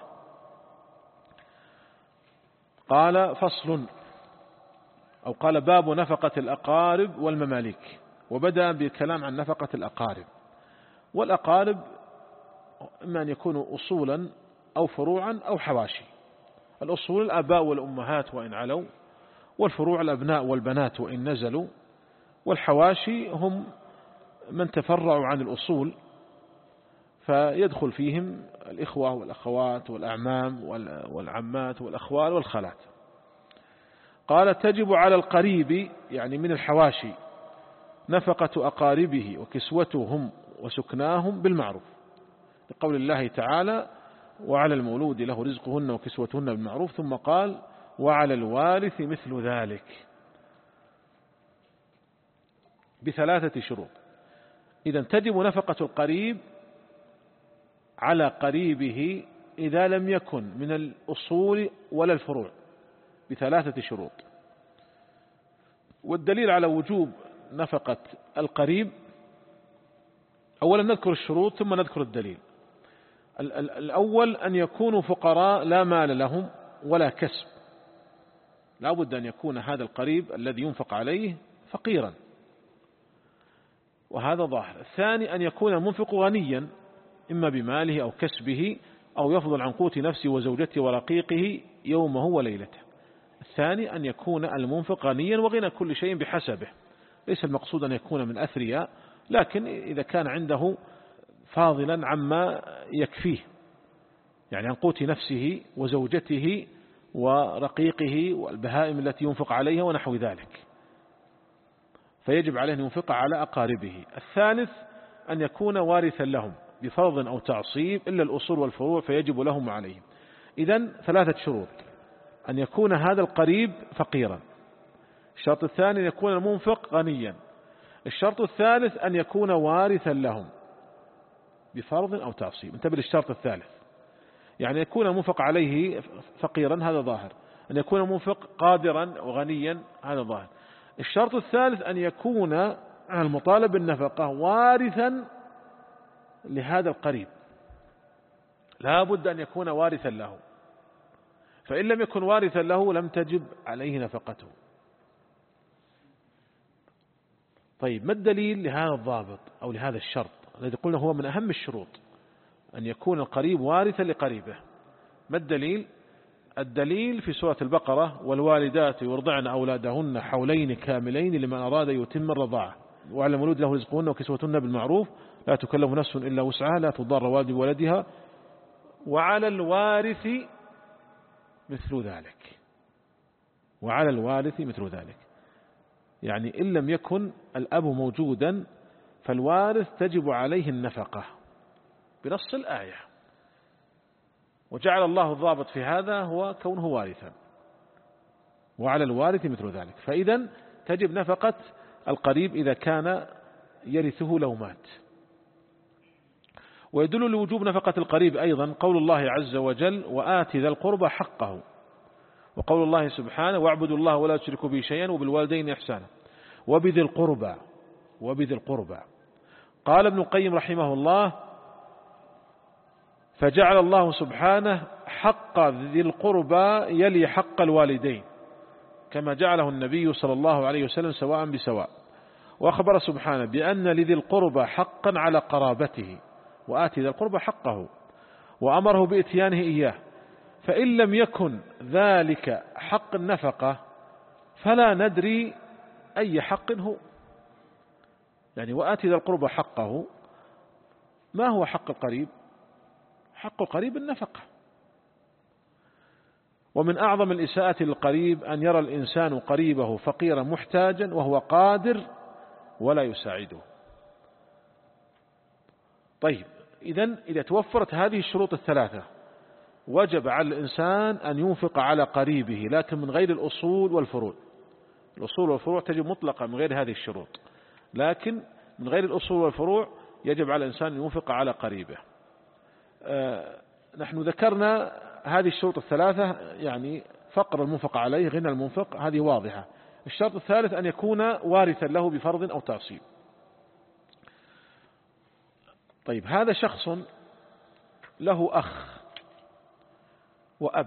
قال فصل، أو قال باب نفقة الأقارب والمماليك، وبدأ بالكلام عن نفقة الأقارب. والأقارب إما أن يكونوا أصولا أو فروعا أو حواشي. الأصول الآباء والأمهات وإن علوا، والفروع الأبناء والبنات وإن نزلوا، والحواشي هم من تفرعوا عن الأصول فيدخل فيهم الإخوة والأخوات والأعمام والعمات والأخوال والخالات. قال تجب على القريب يعني من الحواشي نفقة أقاربه وكسوتهم وسكناهم بالمعروف، لقول الله تعالى وعلى المولود له رزقهن وكسوتهن بالمعروف، ثم قال وعلى الوارث مثل ذلك بثلاثة شروط. إذا تجب نفقة القريب على قريبه إذا لم يكن من الأصول ولا الفروع بثلاثة شروط. والدليل على وجوب نفقة القريب، أولا نذكر الشروط ثم نذكر الدليل. الأول أن يكونوا فقراء لا مال لهم ولا كسب، لا بد أن يكون هذا القريب الذي ينفق عليه فقيرا، وهذا ظاهر. الثاني أن يكون المنفق غنيا إما بماله أو كسبه، أو يفضل عن قوت نفسه وزوجته ورقيقه يومه وليلته. الثاني أن يكون المنفق غنيا، وغنى كل شيء بحسبه، ليس المقصود أن يكون من أثرياء، لكن إذا كان عنده فاضلا عما يكفيه، يعني عن قوت نفسه وزوجته ورقيقه والبهائم التي ينفق عليها ونحو ذلك، فيجب عليه أن ينفق على أقاربه. الثالث أن يكون وارثا لهم بفرض أو تعصيب إلا الأصول والفروع فيجب لهم عليهم. إذن ثلاثة شروط: أن يكون هذا القريب فقيرا، الشرط الثاني أن يكون المنفق غنيا، الشرط الثالث أن يكون وارثا لهم بفرض أو تعصيب. انتبه للشرط الثالث، يعني يكون المنفق عليه فقيرا هذا ظاهر، أن يكون المنفق قادرا وغنيا هذا ظاهر. الشرط الثالث أن يكون المطالب بالنفقة وارثا لهذا القريب، لا بد أن يكون وارثا له، فإن لم يكن وارثا له لم تجب عليه نفقته. طيب ما الدليل لهذا الضابط أو لهذا الشرط الذي قلنا هو من أهم الشروط أن يكون القريب وارثا لقريبه؟ ما الدليل؟ الدليل في سورة البقرة: والوالدات يرضعن أولادهن حولين كاملين لمن أراد يتم الرضاعة وعلى المولود له رزقهن وكسوتهن بالمعروف لا تكلف نفس إلا وسعها لا تضار والد بولدها وعلى الوارث مثل ذلك. وعلى الوارث مثل ذلك يعني إن لم يكن الأب موجودا فالوارث تجب عليه النفقة بنص الآية، وجعل الله الضابط في هذا هو كونه وارثا، وعلى الوارث مثل ذلك. فإذا تجب نفقة القريب إذا كان يرثه لو مات. ويدل لوجوب نفقة القريب أيضا قول الله عز وجل: وآت ذا القربى حقه، وقول الله سبحانه: واعبدوا الله ولا تشركوا به شيئا وبالوالدين إحسانا وبذي القربى وبذي القربى. قال ابن القيم رحمه الله: فجعل الله سبحانه حق ذي القربى يلي حق الوالدين كما جعله النبي صلى الله عليه وسلم سواء بسواء، وأخبر سبحانه بأن لذي القربى حقا على قرابته وآتي ذا القربى حقه، وأمره بإتيانه إياه، فإن لم يكن ذلك حق النفقة فلا ندري أي حق هو. يعني وآتي ذا القربى حقه، ما هو حق القريب؟ حق القريب النفقة. ومن أعظم الإساءة للقريب أن يرى الإنسان قريبه فقيرا محتاجا وهو قادر ولا يساعده. طيب إذن إذا توفرت هذه الشروط الثلاثة وجب على الإنسان أن ينفق على قريبه، لكن من غير الأصول والفروع. الأصول والفروع تجب مطلقة من غير هذه الشروط، لكن من غير الأصول والفروع يجب على الإنسان أن ينفق على قريبه. آه نحن ذكرنا هذه الشروط الثلاثة، يعني فقر المنفق عليه، غنى المنفق، هذه واضحة. الشرط الثالث أن يكون وارثا له بفرض أو تعصيب. طيب هذا شخص له أخ وأب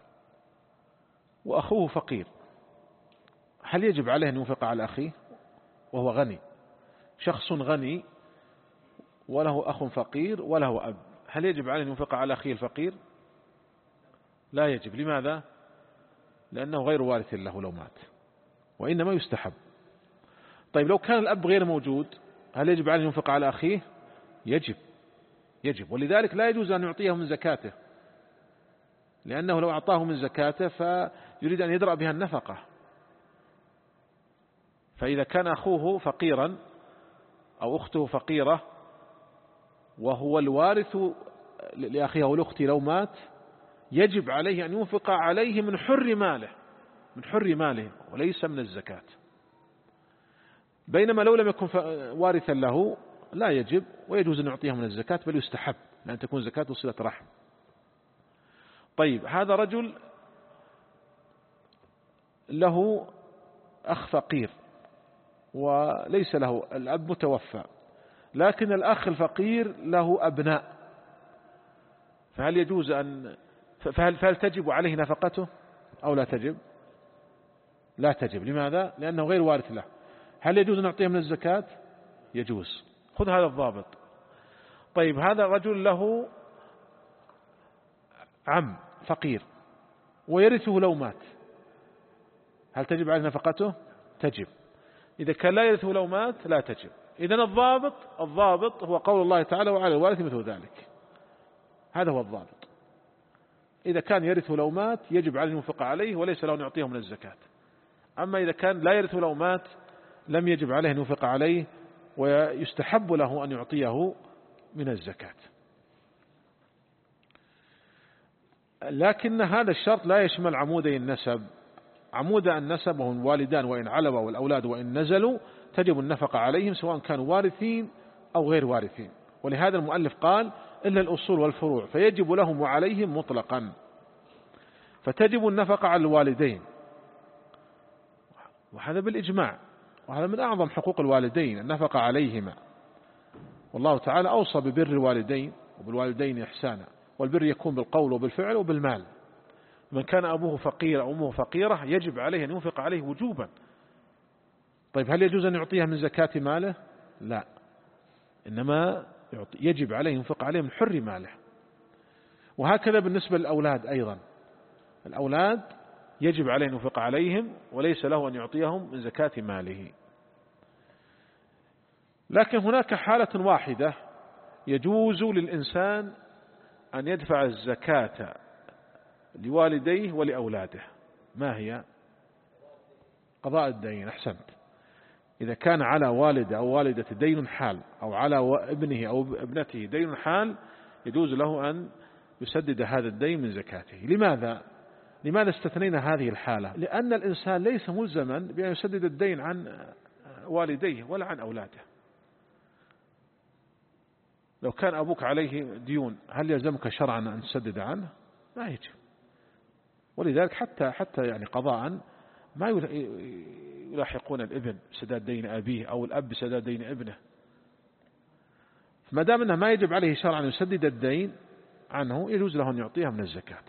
وأخوه فقير، هل يجب عليه أن ينفق على أخيه وهو غني؟ شخص غني وله أخ فقير وله أب، هل يجب عليه أن ينفق على أخيه الفقير؟ لا يجب. لماذا؟ لأنه غير وارث له لو مات، وإنما يستحب. طيب لو كان الأب غير موجود هل يجب عليه أن ينفق على أخيه؟ يجب يجب ولذلك لا يجوز أن يعطيه من زكاته، لأنه لو أعطاه من زكاته فيريد أن يدرأ بها النفقة. فإذا كان أخوه فقيرا أو أخته فقيرة وهو الوارث لأخيه أو الأخت لو مات، يجب عليه أن ينفق عليه من حر ماله من حر ماله وليس من الزكاة. بينما لو لم يكن وارثا له لا يجب، ويجوز أن يعطيها من الزكاة، بل يستحب لأن تكون زكاة صلة رحم. طيب هذا رجل له أخ فقير وليس له الأب متوفى، لكن الأخ الفقير له أبناء، فهل يجوز أن فهل, فهل تجب عليه نفقته أو لا تجب؟ لا تجب. لماذا؟ لأنه غير وارث له. هل يجوز أن نعطيه من الزكاة؟ يجوز. خذ هذا الضابط. طيب هذا رجل له عم فقير ويرثه لو مات، هل تجب عليه نفقته؟ تجب. إذا كان لا يرثه لو مات لا تجب. إذن الضابط الضابط هو قول الله تعالى: وعلى الوارث مثل ذلك. هذا هو الضابط. إذا كان يرثه لو مات يجب عليه ينفق عليه وليس له أن يعطيه من الزكاة. أما إذا كان لا يرثه لو مات لم يجب عليه أن ينفق عليه، ويستحب له أن يعطيه من الزكاة. لكن هذا الشرط لا يشمل عمودي النسب. عمود النسب وهم الوالدان وإن علوا والأولاد وإن نزلوا تجب النفقة عليهم سواء كانوا وارثين أو غير وارثين. ولهذا المؤلف قال: إلا الأصول والفروع فيجب لهم وعليهم مطلقا. فتجب النفقة على الوالدين وهذا بالإجماع، وهذا من أعظم حقوق الوالدين النفقة عليهما. والله تعالى أوصى ببر الوالدين وبالوالدين إحسانا، والبر يكون بالقول وبالفعل وبالمال. من كان أبوه فقير أو أمه فقيرة يجب عليه أن ينفق عليه وجوبا. طيب هل يجوز أن يعطيها من زكاة ماله؟ لا، إنما يجب عليه ينفق عليه من حر ماله. وهكذا بالنسبة للأولاد أيضا، الأولاد يجب عليه أن ينفق عليهم وليس له أن يعطيهم من زكاة ماله. لكن هناك حالة واحدة يجوز للإنسان أن يدفع الزكاة لوالديه ولأولاده، ما هي؟ قضاء الدين. أحسنت. إذا كان على والد أو والدة دين حال، أو على ابنه أو ابنته دين حال، يجوز له أن يسدد هذا الدين من زكاته. لماذا؟ لماذا استثنينا هذه الحالة؟ لأن الإنسان ليس ملزما بأن يسدد الدين عن والديه ولا عن أولاده. لو كان أبوك عليه ديون هل يلزمك شرعا أن تسدد عنه؟ ما يجب. ولذلك حتى حتى يعني قضاء ما يلاحقون الابن بسداد دين أبيه أو الأب بسداد دين ابنه. فما دام أنه ما يجب عليه شرعا أن يسدد الدين عنه يجوز له أن يعطيها من الزكاة.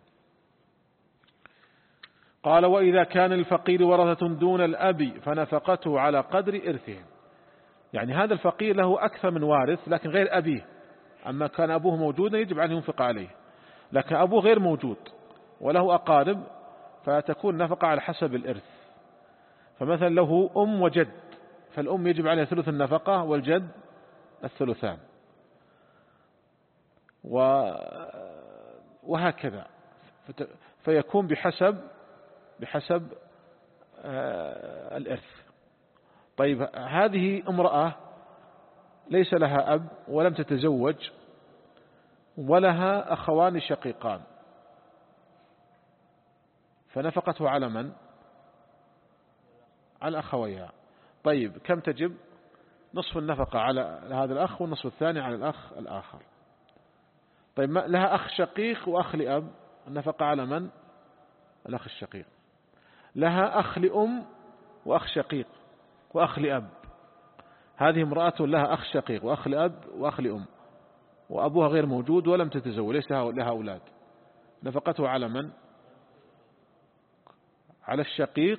قال: وإذا كان الفقير ورثة دون الأب فنفقته على قدر إرثهم. يعني هذا الفقير له أكثر من وارث لكن غير أبيه، أما كان أبوه موجودا يجب أن ينفق عليه، لكن أبوه غير موجود وله أقارب فتكون نفقة على حسب الإرث. فمثلا له أم وجد، فالأم يجب عليها ثلث النفقة والجد الثلثان، وهكذا، فيكون بحسب بحسب الإرث. طيب هذه امرأة ليس لها أب ولم تتزوج ولها أخوان شقيقان، فنفقته على من؟ على أخويها. طيب كم تجب؟ نصف النفقة على هذا الأخ والنصف الثاني على الأخ الآخر. طيب لها أخ شقيق وأخ لأب، النفقة على من؟ الأخ الشقيق. لها أخ لأم وأخ شقيق وأخ لأب، هذه امرأة لها أخ شقيق وأخ لأب وأخ لأم وأبوها غير موجود ولم تتزوج، ليس لها أولاد، نفقته على من؟ على الشقيق،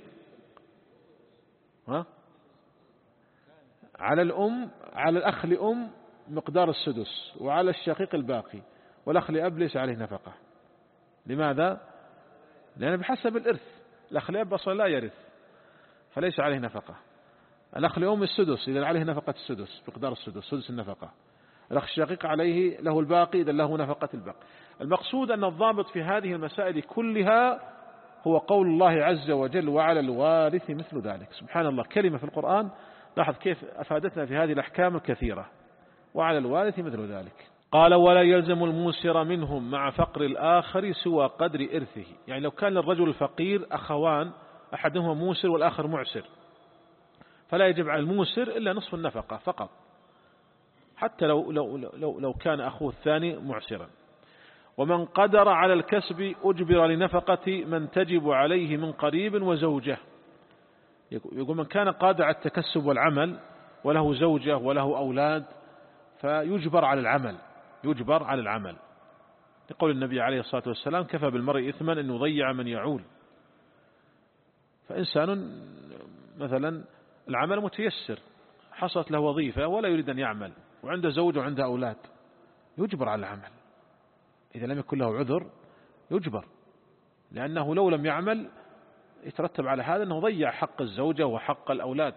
ها؟ على الأم، على الأخ لأم مقدار السدس، وعلى الشقيق الباقي، والأخ لأب ليس عليه نفقة. لماذا؟ لأن بحسب الإرث، الأخ لأب أصلا لا يرث فليس عليه نفقة. الأخ لأم السدس إذا عليه نفقة السدس مقدار السدس سدس النفقة. الأخ الشقيق عليه له الباقي إذا له نفقة الباقي. المقصود أن الضابط في هذه المسائل كلها هو قول الله عز وجل: وعلى الوارث مثل ذلك. سبحان الله، كلمة في القرآن لاحظ كيف أفادتنا في هذه الأحكام الكثيرة. وعلى الوارث مثل ذلك. قال: ولا يلزم الموسر منهم مع فقر الآخر سوى قدر إرثه. يعني لو كان للرجل الفقير أخوان، أحدهما موسر والآخر معسر، فلا يجب على الموسر إلا نصف النفقة فقط، حتى لو, لو, لو, لو كان أخوه الثاني معسرا. ومن قدر على الكسب أجبر لنفقة من تجب عليه من قريب وزوجة. يقول من كان قادر على التكسب والعمل وله زوجة وله أولاد فيجبر على العمل، يجبر على العمل. يقول النبي عليه الصلاة والسلام: كفى بالمرء إثما أن يضيع من يعول. فإنسان مثلا العمل متيسر، حصلت له وظيفة ولا يريد أن يعمل، وعنده زوج وعنده أولاد، يجبر على العمل. إذا لم يكن له عذر يجبر، لأنه لو لم يعمل يترتب على هذا أنه ضيع حق الزوجة وحق الأولاد.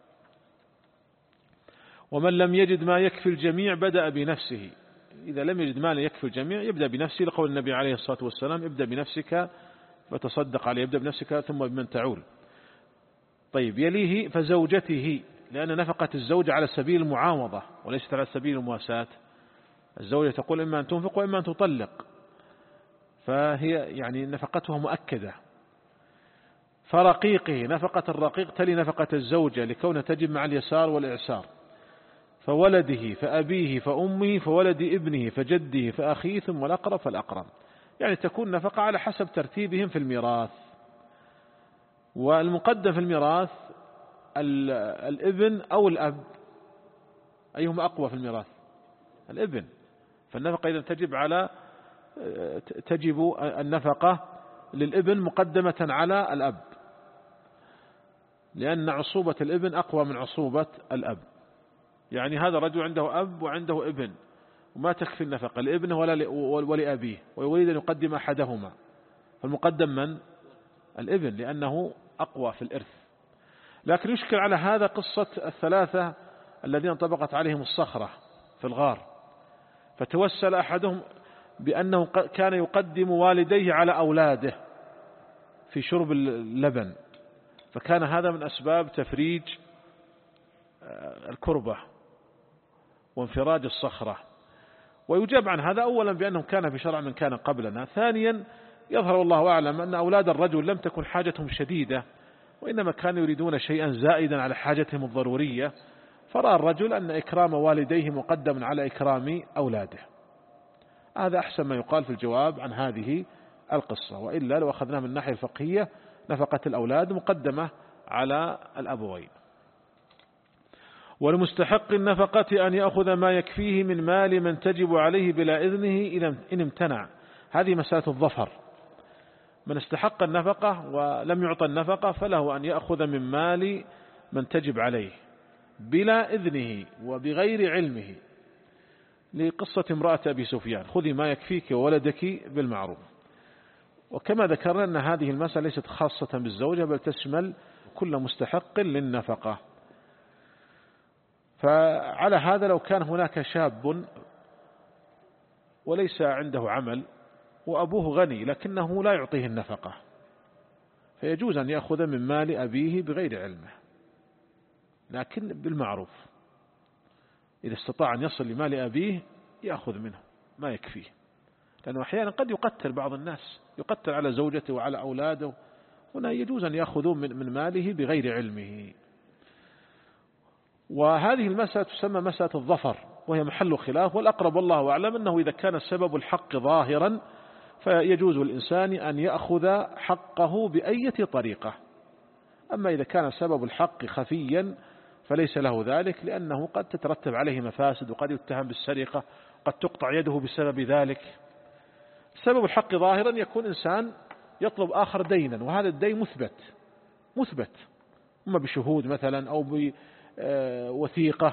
ومن لم يجد ما يكفي الجميع بدأ بنفسه. إذا لم يجد ما يكفي الجميع يبدأ بنفسه، لقول النبي عليه الصلاة والسلام: ابدأ بنفسك وتصدق عليه. يبدأ بنفسك ثم بمن تعول. طيب يليه فزوجته، لأن نفقة الزوجة على سبيل المعاوضة وليست على سبيل المواساة. الزوجة تقول إما أن تنفق وإما أن تطلق، فهي يعني نفقتها مؤكدة. فرقيقه، نفقة الرقيق تلي نفقة الزوجة لكونها تجب مع اليسار والإعسار. فولده فأبيه فأمه فولد ابنه فجده فأخيه ثم الأقرب فالأقرب، يعني تكون نفقة على حسب ترتيبهم في الميراث. والمقدم في الميراث الابن أو الأب، أيهما أقوى في الميراث؟ الابن. فالنفقة إذا تجب على تجب النفقة للابن مقدمة على الأب، لأن عصوبة الابن أقوى من عصوبة الأب. يعني هذا الرجل عنده أب وعنده ابن وما تكفي النفقة لابنه ولا ولأبيه ويريد أن يقدم أحدهما، فالمقدم من؟ الابن، لأنه أقوى في الإرث. لكن يشكل على هذا قصة الثلاثة الذين طبقت عليهم الصخرة في الغار، فتوسل أحدهم بأنه كان يقدم والديه على أولاده في شرب اللبن، فكان هذا من أسباب تفريج الكربة وانفراج الصخرة. ويجاب عن هذا أولا بأنه كان في شرع من كان قبلنا، ثانيا يظهر والله أعلم أن أولاد الرجل لم تكن حاجتهم شديدة، وإنما كانوا يريدون شيئا زائدا على حاجتهم الضرورية، فرأى الرجل أن إكرام والديه مقدم على إكرام أولاده. هذا أحسن ما يقال في الجواب عن هذه القصة، وإلا لو أخذناها من الناحية الفقهية نفقة الأولاد مقدمة على الأبوين. ولمستحق النفقة أن يأخذ ما يكفيه من مال من تجب عليه بلا إذنه إن امتنع. هذه مسألة الظفر، من استحق النفقة ولم يعطى النفقة فله أن يأخذ من مال من تجب عليه بلا إذنه وبغير علمه، لقصة امرأة أبي سفيان: خذي ما يكفيك وولدك بالمعروف. وكما ذكرنا أن هذه المسألة ليست خاصة بالزوجة بل تشمل كل مستحق للنفقة. فعلى هذا لو كان هناك شاب وليس عنده عمل وأبوه غني لكنه لا يعطيه النفقة، فيجوز أن يأخذ من مال أبيه بغير علمه لكن بالمعروف. إذا استطاع أن يصل لمال أبيه يأخذ منه ما يكفيه، لأنه أحيانا قد يقتل بعض الناس، يقتل على زوجته وعلى أولاده، هنا يجوز أن يأخذوا من ماله بغير علمه. وهذه المسألة تسمى مسألة الظفر، وهي محل خلاف، والأقرب والله أعلم أنه إذا كان السبب الحق ظاهرا فيجوز للإنسان أن يأخذ حقه بأية طريقة. أما إذا كان سبب الحق خفيا فليس له ذلك، لأنه قد تترتب عليه مفاسد، وقد يتهم بالسرقة، قد تقطع يده بسبب ذلك. سبب الحق ظاهرا يكون إنسان يطلب آخر دينا، وهذا الدين مثبت مثبت إما بشهود مثلا أو بوثيقة،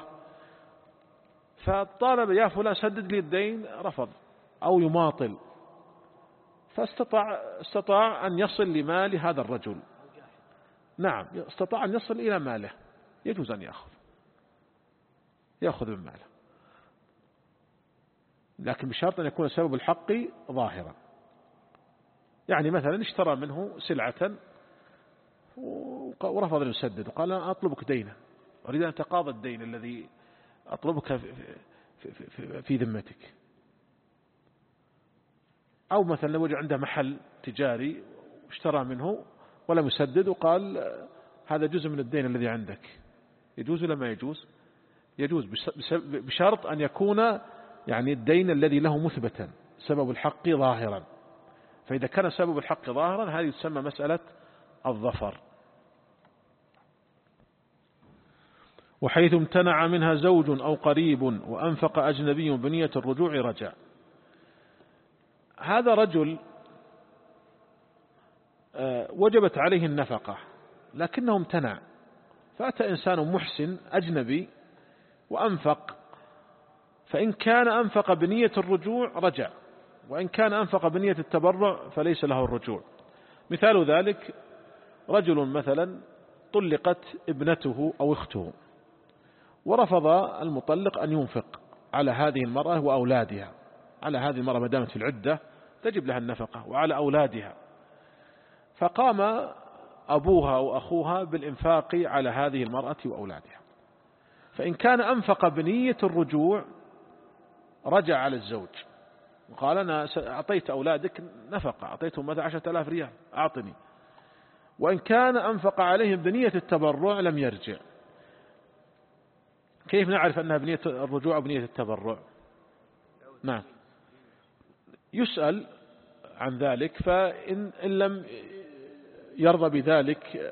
فطالب يا فلان سدد لي الدين، رفض أو يماطل، فاستطاع استطاع أن يصل لمال هذا الرجل. نعم، استطاع أن يصل إلى ماله، يجوز أن يأخذ يأخذ من ماله، لكن بشرط أن يكون سبب الحق ظاهرا. يعني مثلا اشترى منه سلعة ورفض أن يسدد، وقال أنا أطلبك دينا، أريد أن أتقاضى الدين الذي أطلبك في, في, في, في ذمتك. أو مثلا لو وجد عنده محل تجاري واشترى منه ولم يسدد وقال هذا جزء من الدين الذي عندك، يجوز ولا ما يجوز؟ يجوز بشرط أن يكون يعني الدين الذي له مثبتا سبب الحق ظاهرا. فإذا كان سبب الحق ظاهرا هذه تسمى مسألة الظفر. وحيث امتنع منها زوج أو قريب وأنفق أجنبي بنية الرجوع رجع. هذا رجل وجبت عليه النفقة لكنه امتنع، فأتى إنسان محسن أجنبي وأنفق، فإن كان أنفق بنية الرجوع رجع، وإن كان أنفق بنية التبرع فليس له الرجوع. مثال ذلك رجل مثلا طلقت ابنته أو اخته، ورفض المطلق أن ينفق على هذه المرأة وأولادها. على هذه المرأة ما دامت في العدة تجب لها النفقة، وعلى أولادها، فقام أبوها وأخوها بالإنفاق على هذه المرأة وأولادها. فإن كان أنفق بنية الرجوع رجع على الزوج وقال أنا أعطيت أولادك نفقة، أعطيتهم مثلا عشرة آلاف ريال أعطني. وإن كان أنفق عليهم بنية التبرع لم يرجع. كيف نعرف أنها بنية الرجوع أو بنية التبرع؟ نعم، يسأل عن ذلك، فإن إن لم يرضى بذلك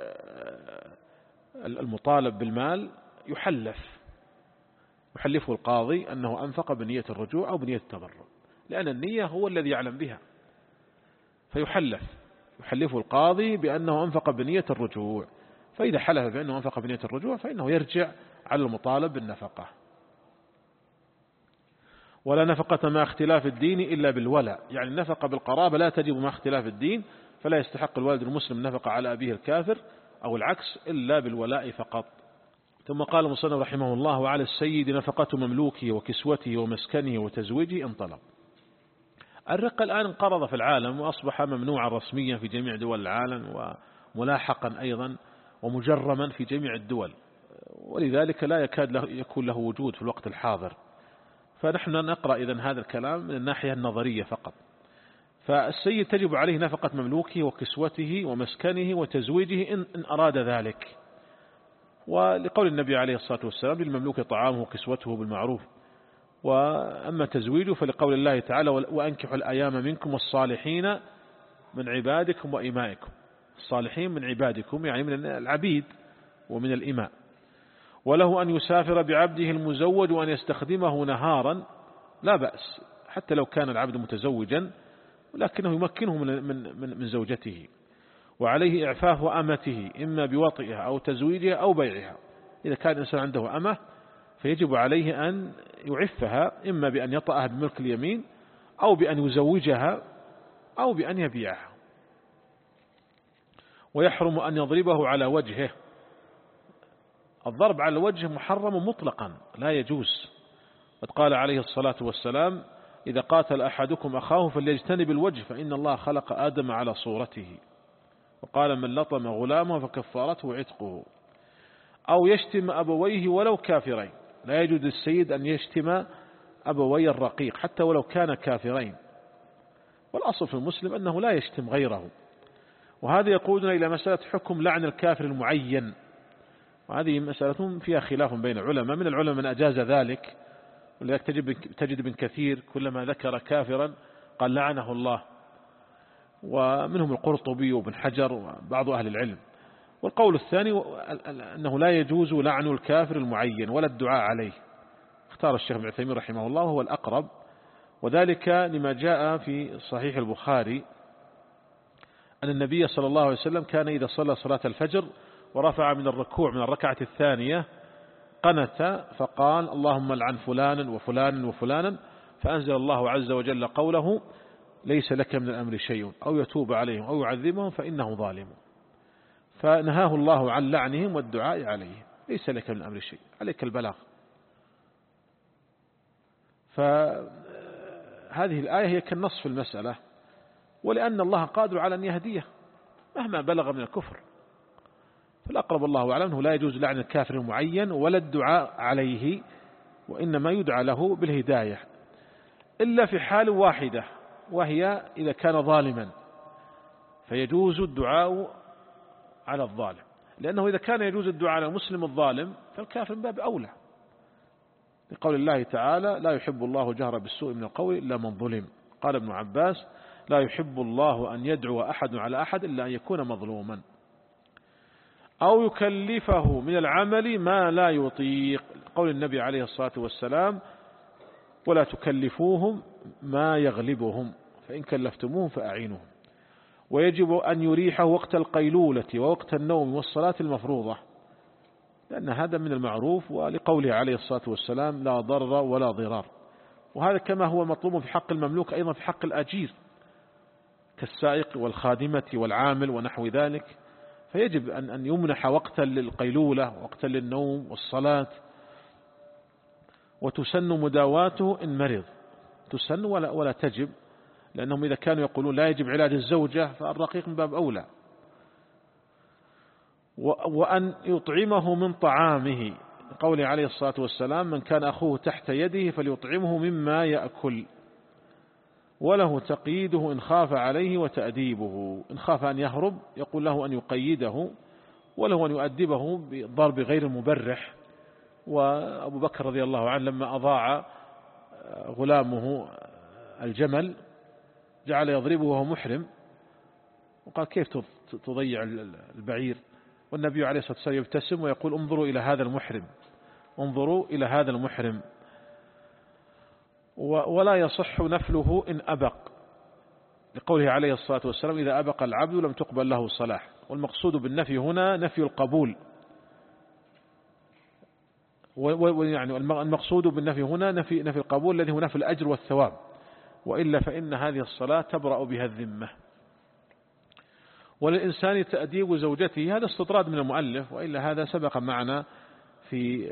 المطالب بالمال يحلف يحلفه القاضي أنه أنفق بنية الرجوع أو بنية التبرع، لأن النية هو الذي يعلم بها، فيحلف يحلفه القاضي بأنه أنفق بنية الرجوع، فإذا حلف بأنه أنفق بنية الرجوع فإنه يرجع على المطالب بالنفقة. ولا نفقة مع اختلاف الدين إلا بالولاء، يعني النفقة بالقرابة لا تجب مع اختلاف الدين، فلا يستحق الوالد المسلم نفقة على أبيه الكافر أو العكس إلا بالولاء فقط. ثم قال المصنف رحمه الله: وعلى السيد نفقة مملوكه وكسوته ومسكنه وتزويجه إن طلب. الرق الآن انقرض في العالم وأصبح ممنوعا رسميا في جميع دول العالم، وملاحقا أيضا ومجرما في جميع الدول، ولذلك لا يكاد له يكون له وجود في الوقت الحاضر. فنحن نقرأ إذن هذا الكلام من الناحية النظرية فقط. فالسيد تجب عليه نفقة مملوكه وكسوته ومسكنه وتزويجه إن, إن أراد ذلك، ولقول النبي عليه الصلاة والسلام: للمملوك طعامه وكسوته بالمعروف. وأما تزويجه فلقول الله تعالى: وأنكحوا الأيام منكم والصالحين من عبادكم وإمائكم. الصالحين من عبادكم يعني من العبيد ومن الإماء. وله أن يسافر بعبده المزوج وأن يستخدمه نهارا لا بأس، حتى لو كان العبد متزوجا، ولكنه يمكنه من, من, من, من زوجته. وعليه إعفاف أمته إما بوطئها أو تزويجها أو بيعها. إذا كان الإنسان عنده أمه فيجب عليه أن يعفها إما بأن يطأها بملك اليمين أو بأن يزوجها أو بأن يبيعها. ويحرم أن يضربه على وجهه. الضرب على الوجه محرم مطلقا لا يجوز. قد قال عليه الصلاة والسلام: إذا قاتل أحدكم أخاه فليجتنب الوجه فإن الله خلق آدم على صورته. وقال: من لطم غلامه فكفارته عتقه. أو يشتم أبويه ولو كافرين. لا يجوز للسيد أن يشتم أبوي الرقيق حتى ولو كان كافرين، والأصل في المسلم أنه لا يشتم غيره. وهذا يقودنا إلى مسألة حكم لعن الكافر المعين، وهذه مسألة فيها خلاف بين العلماء. من العلماء من أجاز ذلك، ولذلك تجد ابن كثير كلما ذكر كافرا قال لعنه الله، ومنهم القرطبي وابن حجر وبعض أهل العلم. والقول الثاني أنه لا يجوز لعن الكافر المعين ولا الدعاء عليه. اختار الشيخ ابن عثيمين رحمه الله وهو الأقرب، وذلك لما جاء في صحيح البخاري أن النبي صلى الله عليه وسلم كان إذا صلى صلاة الفجر ورفع من الركوع من الركعة الثانية قنت فقال: اللهم لعن فلانا وفلانا وفلانا، فأنزل الله عز وجل قوله: ليس لك من الأمر شيء، أو يتوب عليهم أو يعذبهم فإنه ظالم. فنهاه الله عن لعنهم والدعاء عليهم. ليس لك من الأمر شيء، عليك البلاغ. فهذه الآية هي كالنص في المسألة، ولأن الله قادر على أن يهديه مهما بلغ من الكفر. فالأقرب الله أعلم أنه لا يجوز لعن الكافر المعين ولا الدعاء عليه، وإنما يدعى له بالهداية، إلا في حال واحدة، وهي إذا كان ظالما فيجوز الدعاء على الظالم، لأنه إذا كان يجوز الدعاء على المسلم الظالم فالكافر من باب أولى، لقول الله تعالى: لا يحب الله جهر بالسوء من القول إلا من ظلم. قال ابن عباس: لا يحب الله أن يدعو أحد على أحد إلا أن يكون مظلوما. أو يكلفه من العمل ما لا يطيق، قول النبي عليه الصلاة والسلام: ولا تكلفوهم ما يغلبهم فإن كلفتموهم فأعينهم. ويجب أن يريحه وقت القيلولة ووقت النوم والصلاة المفروضة، لأن هذا من المعروف، ولقوله عليه الصلاة والسلام: لا ضرر ولا ضرار. وهذا كما هو مطلوب في حق المملوك أيضا في حق الأجير كالسائق والخادمة والعامل ونحو ذلك. فيجب أن أن يمنح وقتا للقيلولة وقتا للنوم والصلاة. وتسن مداواته إن مرض، تسن ولا, ولا تجب، لأنهم إذا كانوا يقولون لا يجب علاج الزوجة فالرقيق من باب أولى. وأن يطعمه من طعامه، قوله عليه الصلاة والسلام: من كان أخوه تحت يده فليطعمه مما يأكل. وله تقييده إن خاف عليه وتأديبه، إن خاف أن يهرب يقول له أن يقيده، وله أن يؤدبه بضرب غير المبرح. وأبو بكر رضي الله عنه لما أضاع غلامه الجمل جعل يضربه وهو محرم، وقال كيف تضيع البعير؟ والنبي عليه الصلاة والسلام يبتسم ويقول انظروا إلى هذا المحرم، انظروا إلى هذا المحرم. ولا يصح نفله إن أبق، لقوله عليه الصلاة والسلام إذا أبق العبد لم تقبل له الصلاة. والمقصود بالنفي هنا نفي القبول، ويعني المقصود بالنفي هنا نفي نفي القبول الذي هو نفي الأجر والثواب، وإلا فإن هذه الصلاة تبرأ بها الذمة. وللإنسان تأديب زوجته، هذا استطراد من المؤلف، وإلا هذا سبق معنا في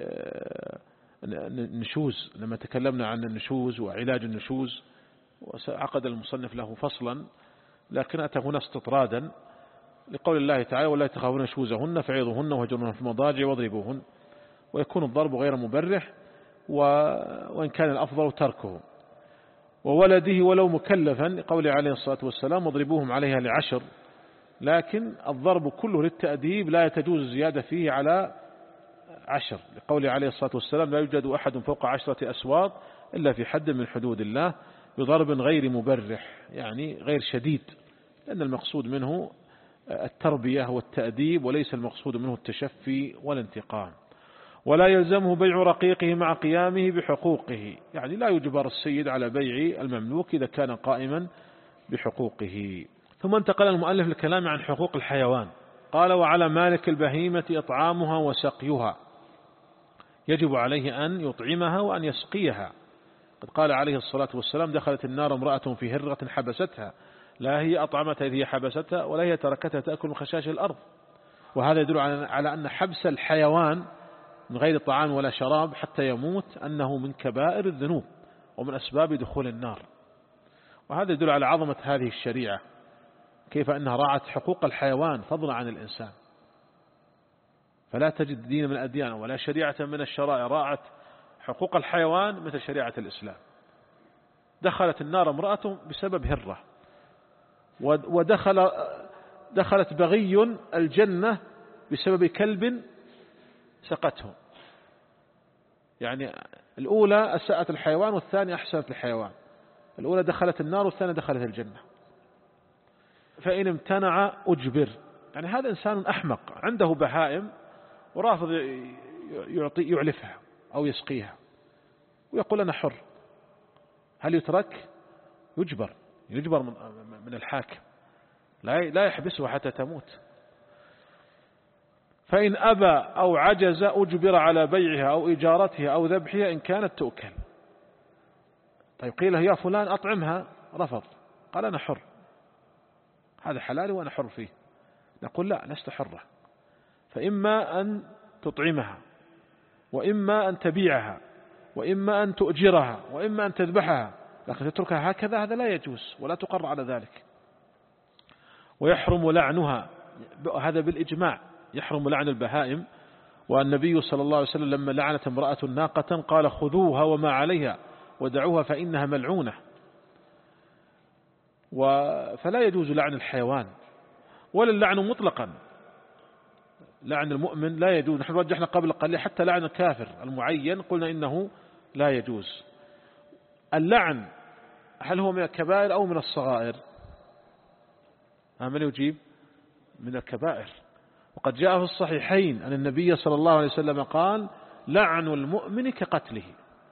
النشوز لما تكلمنا عن النشوز وعلاج النشوز، وعقد المصنف له فصلا، لكن أتى هنا استطرادا لقول الله تعالى ولا تخافون نشوزهن فعظوهن وهجرهن في المضاجع واضربوهن، ويكون الضرب غير مبرح وإن كان الأفضل تركه. وولده ولو مكلفا لقوله عليه الصلاة والسلام واضربوهم عليها لعشر، لكن الضرب كله للتأديب لا يتجوز الزيادة فيه على عشر، لقوله عليه الصلاة والسلام لا يوجد أحد فوق عشرة أسواط إلا في حد من حدود الله بضرب غير مبرح، يعني غير شديد، لأن المقصود منه التربية والتأديب وليس المقصود منه التشفي والانتقام. ولا يلزمه بيع رقيقه مع قيامه بحقوقه، يعني لا يجبر السيد على بيع المملوك إذا كان قائما بحقوقه. ثم انتقل المؤلف للكلام عن حقوق الحيوان، قال وعلى مالك البهيمة إطعامها وسقيها، يجب عليه أن يطعمها وأن يسقيها. قد قال عليه الصلاة والسلام دخلت النار امرأة في هرة حبستها، لا هي أطعمتها إذ هي حبستها ولا هي تركتها تأكل من خشاش الأرض. وهذا يدل على أن حبس الحيوان من غير طعام ولا شراب حتى يموت أنه من كبائر الذنوب ومن أسباب دخول النار. وهذا يدل على عظمة هذه الشريعة، كيف أنها راعت حقوق الحيوان فضلا عن الإنسان. فلا تجد دين من الأديان ولا شريعة من الشرائع راعت حقوق الحيوان مثل شريعة الإسلام. دخلت النار امرأة بسبب هرة، ودخل دخلت بغي الجنة بسبب كلب سقته. يعني الأولى أساءت الحيوان والثانية أحسنت الحيوان، الأولى دخلت النار والثانية دخلت الجنة. فإن امتنع أجبر، يعني هذا إنسان أحمق عنده بهائم ورافض يعطي يعلفها أو يسقيها ويقول أنا حر، هل يترك؟ يجبر، يجبر من الحاكم، لا يحبسه حتى تموت. فإن أبى أو عجز أجبر على بيعها أو إجارتها أو ذبحها إن كانت تؤكل. طيب قيل يا فلان أطعمها، رفض، قال أنا حر، هذا حلال وأنا حر فيه. نقول لا، لست حرة، فإما أن تطعمها وإما أن تبيعها وإما أن تؤجرها وإما أن تذبحها، لكن تتركها هكذا هذا لا يجوز ولا تقر على ذلك. ويحرم لعنها، هذا بالإجماع، يحرم لعن البهائم. والنبي صلى الله عليه وسلم لما لعنت امرأة ناقة قال خذوها وما عليها ودعوها فإنها ملعونة. فلا يجوز لعن الحيوان ولا اللعن مطلقا، لعن المؤمن لا يجوز. نحن رجحنا قبل قليل حتى لعن الكافر المعين قلنا إنه لا يجوز. اللعن هل هو من الكبائر أو من الصغائر؟ من يجيب؟ من الكبائر. وقد جاء في الصحيحين أن النبي صلى الله عليه وسلم قال لعن المؤمن كقتله،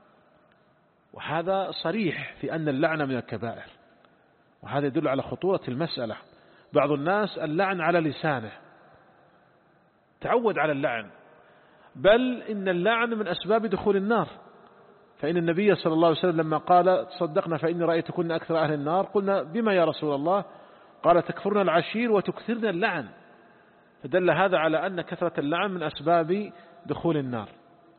وهذا صريح في أن اللعن من الكبائر، وهذا يدل على خطورة المسألة. بعض الناس اللعن على لسانه، تعود على اللعن، بل إن اللعن من أسباب دخول النار. فإن النبي صلى الله عليه وسلم لما قال تصدقنا فإني رأيتكن أكثر أهل النار قلنا بما يا رسول الله؟ قال تكفرنا العشير وتكثرنا اللعن. فدل هذا على أن كثرة اللعن من أسباب دخول النار.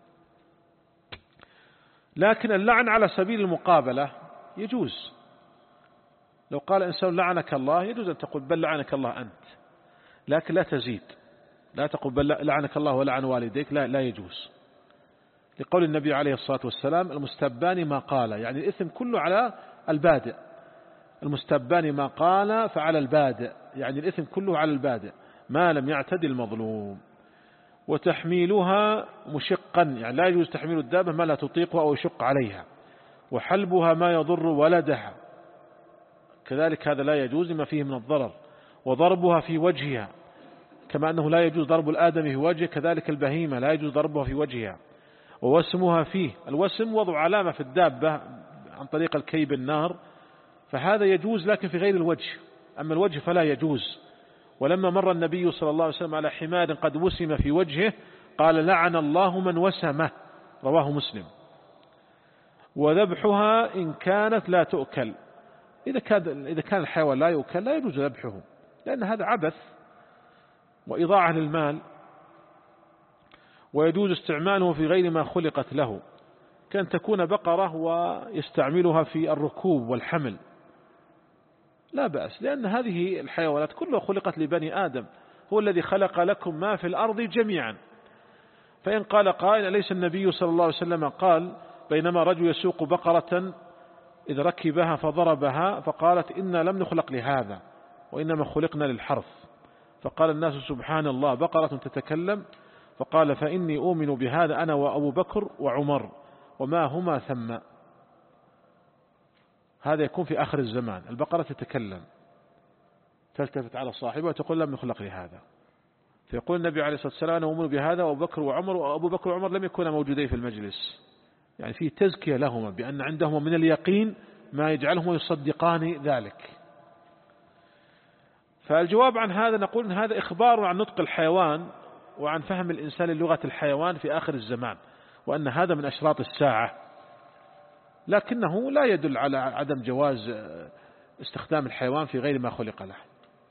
لكن اللعن على سبيل المقابلة يجوز. لو قال إنسان لعنك الله يجوز أن تقول بل لعنك الله أنت، لكن لا تزيد، لا تقول بل لعنك الله ولعن والديك، لا لا يجوز، لقول النبي عليه الصلاة والسلام المستبان ما قال، يعني الإثم كله على البادئ. المستبان ما قال فعلى البادئ، يعني الإثم كله على البادئ ما لم يعتد المظلوم. وتحميلها مشقا، يعني لا يجوز تحميل الدابة ما لا تطيقها أو يشق عليها. وحلبها ما يضر ولدها، كذلك هذا لا يجوز لما فيه من الضرر. وضربها في وجهها، كما أنه لا يجوز ضرب الآدم في وجهه كذلك البهيمة لا يجوز ضربها في وجهها. ووسمها فيه، الوسم وضع علامة في الدابة عن طريق الكي بالنار، فهذا يجوز لكن في غير الوجه، أما الوجه فلا يجوز. ولما مر النبي صلى الله عليه وسلم على حمار قد وسم في وجهه قال لعن الله من وسمه، رواه مسلم. وذبحها إن كانت لا تؤكل، إذا كان إذا كان الحيوان لا يؤكل لا يجوز ذبحه، لأن هذا عبث وإضاعة للمال. ويجوز استعماله في غير ما خلقت له، كان تكون بقرة ويستعملها في الركوب والحمل لا بأس، لأن هذه الحيوانات كلها خلقت لبني آدم، هو الذي خلق لكم ما في الأرض جميعا. فإن قال قائل أليس النبي صلى الله عليه وسلم قال بينما رجل يسوق بقرة إذ ركبها فضربها فقالت إنا لم نخلق لهذا وإنما خلقنا للحرث، فقال الناس سبحان الله بقرة تتكلم، فقال فإني أؤمن بهذا أنا وأبو بكر وعمر وما هما ثم. هذا يكون في آخر الزمان، البقرة تتكلم تلتفت على صاحبها وتقول لم نخلق لهذا، فيقول النبي عليه الصلاة والسلام أنا أؤمن بهذا وأبو بكر وعمر، وأبو بكر وعمر لم يكونا موجودين في المجلس، يعني في تزكية لهما بأن عندهم من اليقين ما يجعلهم يصدقان ذلك. فالجواب عن هذا نقول إن هذا إخبار عن نطق الحيوان وعن فهم الإنسان للغة الحيوان في آخر الزمان، وأن هذا من أشراط الساعة، لكنه لا يدل على عدم جواز استخدام الحيوان في غير ما خلق له.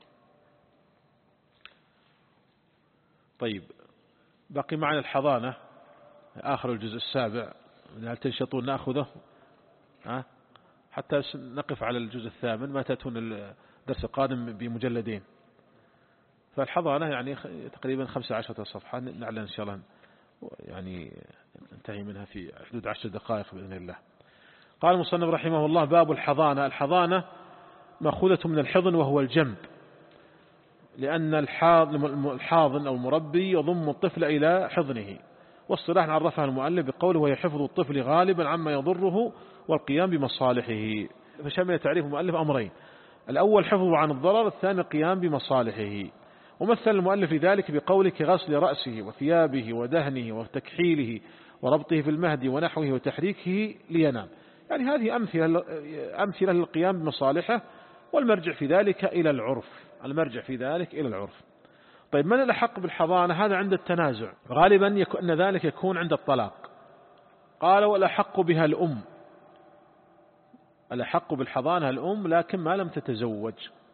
طيب باقي معنا الحضانة آخر الجزء السابع، هل تنشطون نأخذه ها؟ حتى نقف على الجزء الثامن، ما تأتون الدرس القادم بمجلدين. فالحضانة يعني تقريبا خمسة عشرة صفحة، نعلن إن شاء الله يعني ننتهي منها في حدود عشر دقائق بإذن الله. قال المصنف رحمه الله باب الحضانة. الحضانة مأخوذة من الحضن وهو الجنب، لأن الحاضن أو المربي يضم الطفل إلى حضنه، والصلاح عرفها المؤلف بقوله وهي حفظ الطفل غالبا عما يضره والقيام بمصالحه، فشمل تعريف المؤلف أمرين، الأول حفظه عن الضرر، الثاني القيام بمصالحه. ومثل المؤلف ذلك بقوله كغسل رأسه وثيابه ودهنه وتكحيله وربطه في المهد ونحوه وتحريكه لينام، يعني هذه أمثلة, أمثلة للقيام بمصالحه، والمرجع في ذلك إلى العرف، المرجع في ذلك إلى العرف. طيب من الأحق بالحضانة؟ هذا عند التنازع، غالبا يكون ذلك يكون عند الطلاق. قال والأحق بها الأم، الأحق بالحضانة الأم لكن ما لم تتزوج،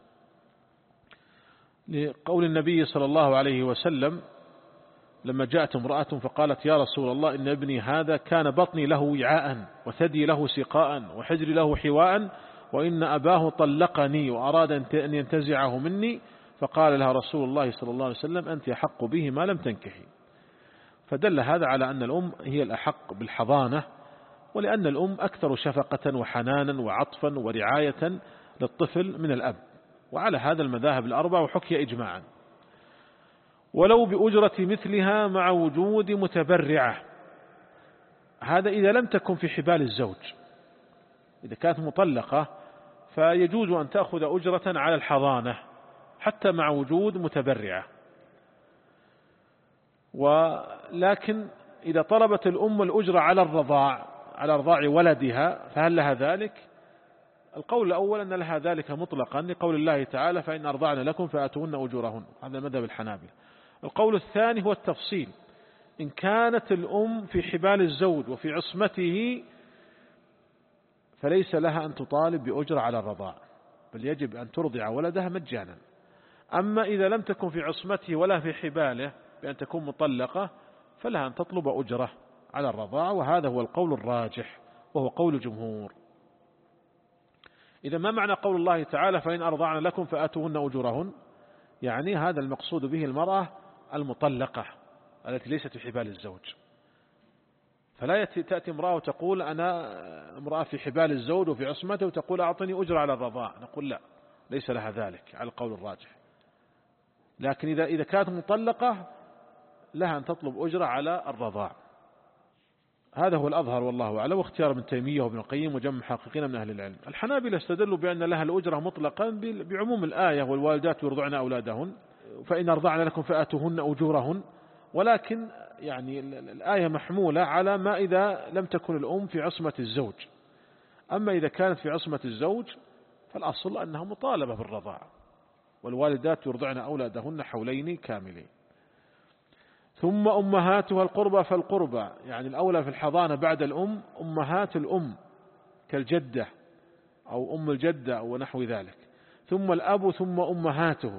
لقول النبي صلى الله عليه وسلم لما جاءت امرأة فقالت يا رسول الله إن ابني هذا كان بطني له وعاء وثدي له سقاء وحجري له حواء وإن أباه طلقني وأراد أن ينتزعه مني، فقال لها رسول الله صلى الله عليه وسلم أنت أحق به ما لم تنكحي. فدل هذا على أن الأم هي الأحق بالحضانة، ولأن الأم أكثر شفقة وحنانا وعطفا ورعاية للطفل من الأب، وعلى هذا المذاهب الأربع وحكي إجماعا. ولو بأجرة مثلها مع وجود متبرعة، هذا إذا لم تكن في حبال الزوج، إذا كانت مطلقة فيجوز أن تأخذ أجرة على الحضانة حتى مع وجود متبرعة. ولكن إذا طلبت الأم الأجرة على الرضاع على رضاع ولدها فهل لها ذلك؟ القول الأول أن لها ذلك مطلقا لقول الله تعالى فإن أرضعن لكم فآتوهن أجورهن، هذا مذهب الحنابلة. القول الثاني هو التفصيل، إن كانت الأم في حبال الزوج وفي عصمته فليس لها أن تطالب بأجرة على الرضاع، بل يجب أن ترضع ولدها مجانا. أما إذا لم تكن في عصمته ولا في حباله بأن تكون مطلقة فلها أن تطلب أجرة على الرضاعة، وهذا هو القول الراجح وهو قول الجمهور. إذا ما معنى قول الله تعالى فإن أرضعن لكم فآتوهن أجورهن؟ يعني هذا المقصود به المرأة المطلقة التي ليست في حبال الزوج، فلا تأتي امرأة وتقول أنا امرأة في حبال الزوج وفي عصمته وتقول أعطني أجر على الرضاع، نقول لا، ليس لها ذلك على القول الراجح. لكن إذا إذا كانت مطلقة لها أن تطلب أجرة على الرضاع. هذا هو الأظهر والله أعلم، واختيار ابن تيمية وابن القيم وجمع محققين من أهل العلم. الحنابلة استدلوا بأن لها الأجرة مطلقا بعموم الآية والوالدات يرضعن أولادهن فإن أرضعن لكم فآتوهن أجورهن، ولكن يعني الآية محمولة على ما إذا لم تكن الأم في عصمة الزوج. أما إذا كانت في عصمة الزوج فالأصل أنها مطالبة بالرضاعة، والوالدات يرضعن أولادهن حولين كاملين. ثم أمهاتها القربى فالقربى، يعني الأولى في الحضانة بعد الأم أمهات الأم كالجدة أو أم الجدة أو نحو ذلك. ثم الأب ثم أمهاته،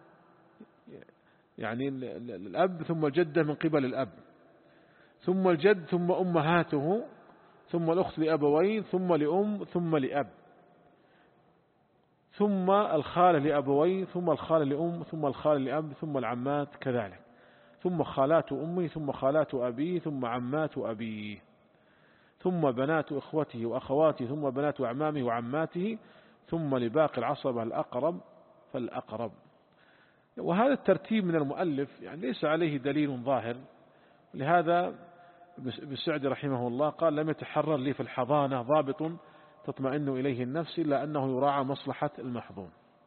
يعني الأب ثم الجدة من قبل الأب، ثم الجد ثم أمهاته، ثم الأخت لأبوين، ثم لأم، ثم لأب، ثم الخالة لأبوين، ثم الخالة لأم، ثم الخالة لأب، ثم العمات كذلك، ثم خالات أمي، ثم خالات أبيه، ثم عمات أبيه، ثم بنات إخوته وأخواته، ظ بنات أعمامه وعماته، ثم لباقي العصبة الأقرب فالأقرب. وهذا الترتيب من المؤلف يعني ليس عليه دليل ظاهر، لهذا ابن سعدي رحمه الله قال: لم يتحرر لي في الحضانة ضابط تطمئن إليه النفس إلا أنه يراعى مصلحة المحظون.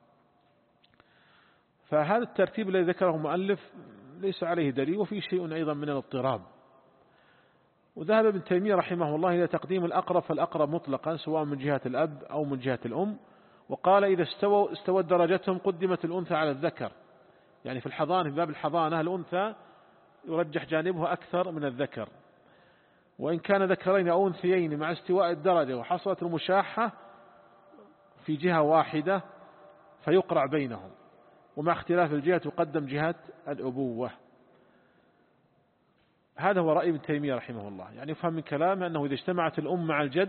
فهذا الترتيب الذي ذكره المؤلف ليس عليه دليل، وفي شيء أيضا من الاضطراب. وذهب ابن تيمية رحمه الله إلى تقديم الأقرب فالأقرب مطلقا سواء من جهة الأب أو من جهة الأم، وقال: إذا استووا استوت درجتهم قدمت الأنثى على الذكر. يعني في الحضانة، في باب الحضانة، الأنثى يرجح جانبها أكثر من الذكر، وإن كان ذكرين أو أنثيين مع استواء الدرجة وحصلت المشاحة في جهة واحدة فيقرع بينهم، ومع اختلاف الجهة تقدم جهة الأبوة. هذا هو رأي ابن تيمية رحمه الله. يعني يفهم من كلامه أنه إذا اجتمعت الأم مع الجد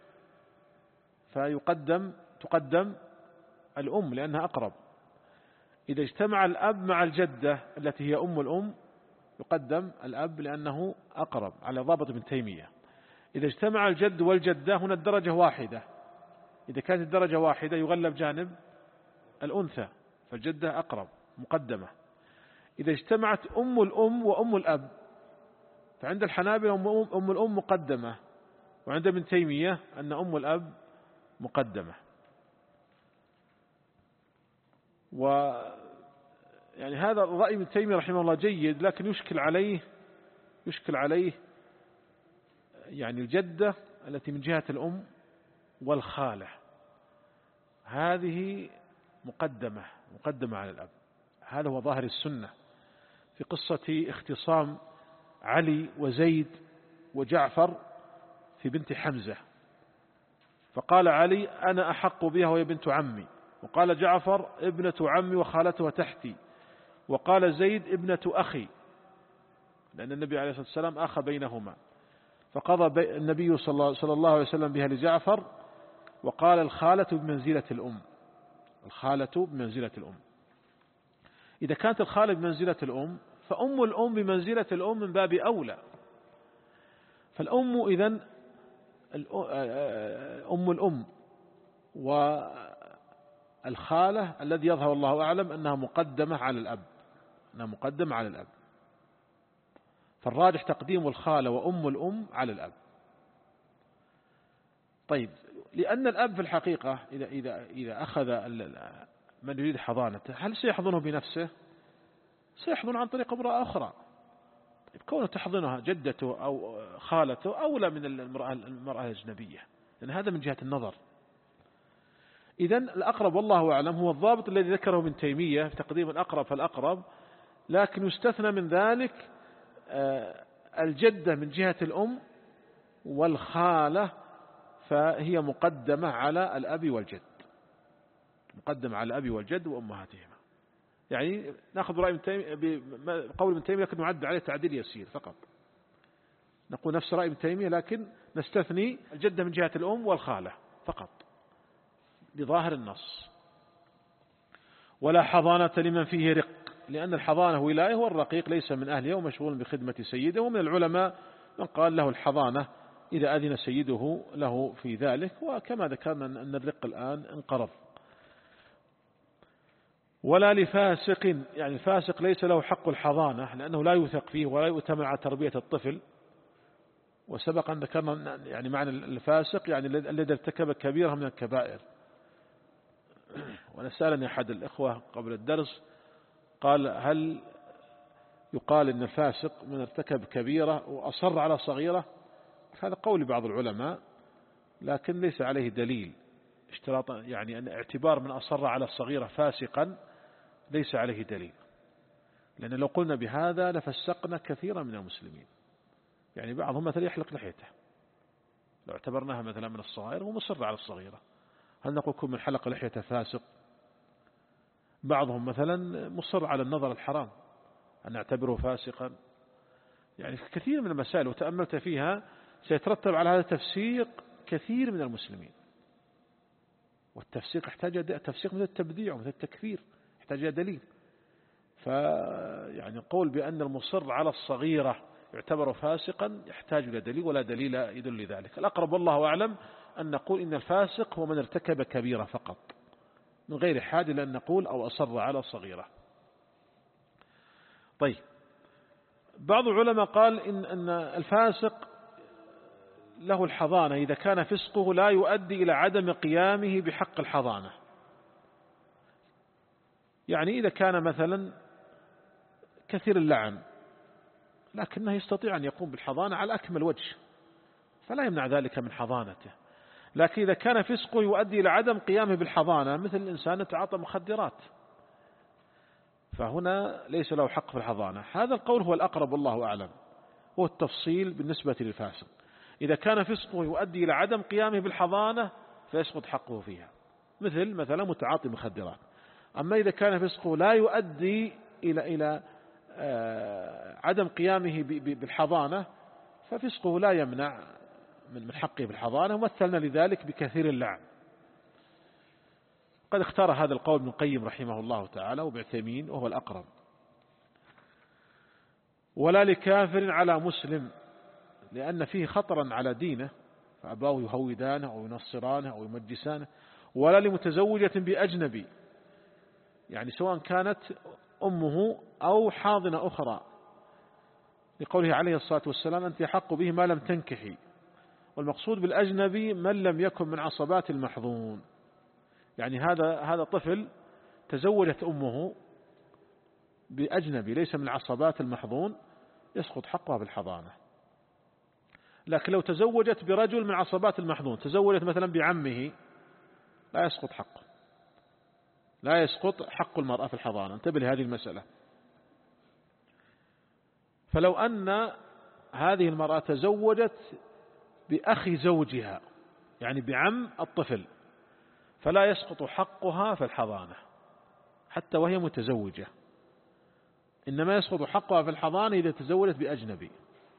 فيقدم تقدم الأم لأنها أقرب. إذا اجتمع الأب مع الجدة التي هي أم الأم يقدم الأب لأنه أقرب على ضابط ابن تيمية. إذا اجتمع الجد والجدة هنا الدرجة واحدة، إذا كانت الدرجة واحدة يغلب جانب الأنثى فالجدة أقرب مقدمة. إذا اجتمعت أم الأم وأم الأب فعند الحنابلة أم الأم مقدمة، وعند ابن تيمية أن أم الأب مقدمة. و يعني هذا رأي ابن تيمية رحمه الله جيد، لكن يشكل عليه يشكل عليه يعني الجدة التي من جهة الأم والخالة هذه مقدمة مقدمة على الأب. هذا هو ظاهر السنة في قصة اختصام علي وزيد وجعفر في بنت حمزة، فقال علي: أنا أحق بها وهي بنت عمي، وقال جعفر: ابنة عمي وخالتها تحتي، وقال زيد: ابنة أخي، لأن النبي عليه الصلاة والسلام أخى بينهما، فقضى النبي صلى الله عليه وسلم بها لجعفر، وقال: الخالة بمنزلة الأم، الخالة بمنزلة الأم. إذا كانت الخالة بمنزلة الأم فأم الأم بمنزلة الأم من باب أولى. فالأم إذن أم الأم والخالة الذي يظهر الله أعلم أنها مقدمة على الأب، أنها مقدمة على الأب، فالراجح تقديم الخالة وأم الأم على الأب. طيب، لأن الأب في الحقيقة إذا إذا إذا أخذ من يريد حضانته هل سيحضنه بنفسه؟ سيحضن عن طريق امرأة أخرى. طيب، كونه تحضنها جدته أو خالته أولى من المرأة المرأة الأجنبية، لأن هذا من جهة النظر. إذن الأقرب والله أعلم هو الضابط الذي ذكره ابن تيمية في تقديم الأقرب فالأقرب، لكن يستثنى من ذلك الجدة من جهة الأم والخالة فهي مقدمة على الأب والجد، مقدمة على الأب والجد وأمهاتهما. يعني نأخذ رأي ابن تيمية بقول ابن تيمية لكن نعد عليه تعديل يسير فقط، نقول نفس رأي ابن تيمية لكن نستثني الجدة من جهة الأم والخالة فقط لظاهر النص. ولا حضانة لمن فيه رق، لأن الحضانة ولاية والرقيق ليس من أهله ومشغول بخدمة سيده. ومن العلماء من قال له الحضانة إذا أذن سيده له في ذلك، وكما ذكرنا أن الرق الآن انقرض. ولا لفاسق، يعني الفاسق ليس له حق الحضانة لأنه لا يوثق فيه ولا يؤتمن على تربية الطفل، وسبق أن ذكرنا يعني معنى الفاسق يعني الذي ارتكب كبيرة من الكبائر. ونسألني أحد الإخوة قبل الدرس قال هل يقال إن الفاسق من ارتكب كبيرة وأصر على صغيرة؟ هذا قول بعض العلماء لكن ليس عليه دليل اشتراط، يعني أن اعتبار من أصر على الصغيرة فاسقا ليس عليه دليل، لأن لو قلنا بهذا لفسقنا كثيرا من المسلمين. يعني بعضهم مثلا يحلق لحيته، لو اعتبرناها مثلا من الصغائر ومصر على الصغيرة، هل نقول كل من حلق لحيته فاسق؟ بعضهم مثلا مصر على النظر الحرام، أن نعتبره فاسقا. يعني كثير من المسائل وتأملت فيها سيترتب على هذا تفسيق كثير من المسلمين، والتفسيق يحتاج تفسيق مثل التبديع ومثل التكفير، يحتاج دليل. فيعني قول بأن المصر على الصغيرة يعتبر فاسقا يحتاج إلى دليل، ولا دليل يدل لذلك. الأقرب والله أعلم أن نقول إن الفاسق هو من ارتكب كبيرة فقط، من غير حاجة لأن نقول أو أصر على صغيرة. طيب، بعض العلماء قال إن, أن الفاسق له الحضانة إذا كان فسقه لا يؤدي إلى عدم قيامه بحق الحضانة. يعني إذا كان مثلا كثير اللعن لكنه يستطيع أن يقوم بالحضانة على أكمل وجه، فلا يمنع ذلك من حضانته. لكن إذا كان فسقه يؤدي إلى عدم قيامه بالحضانة، مثل الإنسان يتعاطى مخدرات، فهنا ليس له حق في الحضانة. هذا القول هو الأقرب والله أعلم، هو التفصيل بالنسبة للفاسق. إذا كان فسقه يؤدي إلى عدم قيامه بالحضانة فيسقط حقه فيها، مثل مثلا متعاطي مخدرات. أما إذا كان فسقه لا يؤدي إلى إلى عدم قيامه بالحضانة ففسقه لا يمنع من حقه بالحضانة. ومثلنا لذلك بكثير اللعن. قد اختار هذا القول ابن القيم رحمه الله تعالى وابن عثيمين وهو الأقرب. ولا لكافر على مسلم، لأن فيه خطرا على دينه، فأباه يهودانه أو ينصرانه أو يمجسانه. ولا لمتزوجة بأجنبي، يعني سواء كانت أمه أو حاضنة أخرى، لقوله عليه الصلاة والسلام أنت حق به ما لم تنكحي. والمقصود بالأجنبي من لم يكن من عصبات المحظون، يعني هذا هذا طفل تزوجت أمه بأجنبي ليس من عصبات المحظون يسقط حقها بالحضانة. لكن لو تزوجت برجل من عصبات المحظون، تزوجت مثلا بعمه، لا يسقط حقه، لا يسقط حق المرأة في الحضانة. انتبه لهذه المسألة. فلو أن هذه المرأة تزوجت بأخي زوجها، يعني بعم الطفل، فلا يسقط حقها في الحضانة حتى وهي متزوجة، إنما يسقط حقها في الحضانة إذا تزوجت بأجنبي.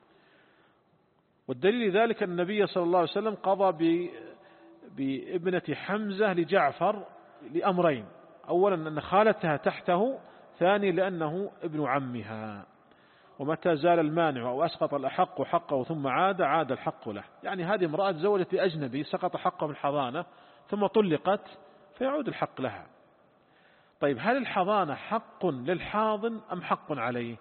والدليل ذلك أن النبي صلى الله عليه وسلم قضى بابنة حمزة لجعفر لأمرين: أولا أن خالتها تحته، ثاني لأنه ابن عمها، ومتى زال المانع أو أسقط الأحق حقه ثم عاد عاد الحق له. يعني هذه امرأة تزوجت بأجنبي سقط حقه من الحضانة ثم طلقت فيعود الحق لها. طيب، هل الحضانة حق للحاضن أم حق عليه؟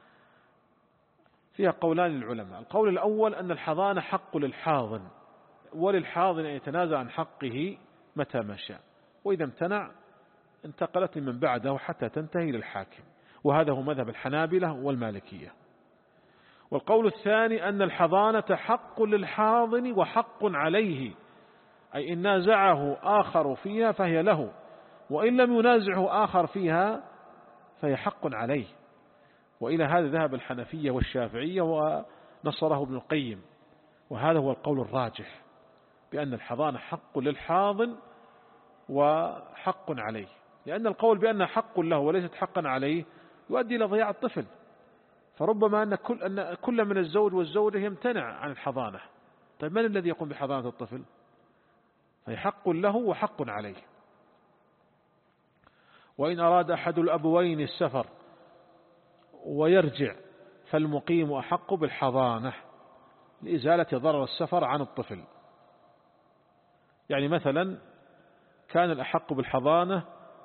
فيها قولان للعلماء. القول الأول أن الحضانة حق للحاضن، وللحاضن أن يتنازع عن حقه متى ما شاء، وإذا امتنع انتقلت لمن بعده حتى تنتهي للحاكم، وهذا هو مذهب الحنابلة والمالكية. والقول الثاني أن الحضانة حق للحاضن وحق عليه، أي إن نازعه آخر فيها فهي له، وإن لم ينازعه آخر فيها فهي حق عليه. وإلى هذا ذهب الحنفية والشافعية ونصره ابن القيم، وهذا هو القول الراجح بأن الحضانة حق للحاضن وحق عليه، لأن القول بأنها حق له وليست حقا عليه يؤدي إلى ضياع الطفل. فربما أن كل, أن كل من الزوج والزوجة يمتنع عن الحضانة. طيب، من الذي يقوم بحضانة الطفل؟ فهي حق له وحق عليه. وإن أراد أحد الأبوين السفر ويرجع فالمقيم أحق بالحضانة لإزالة ضرر السفر عن الطفل. يعني مثلا كان الأحق بالحضانة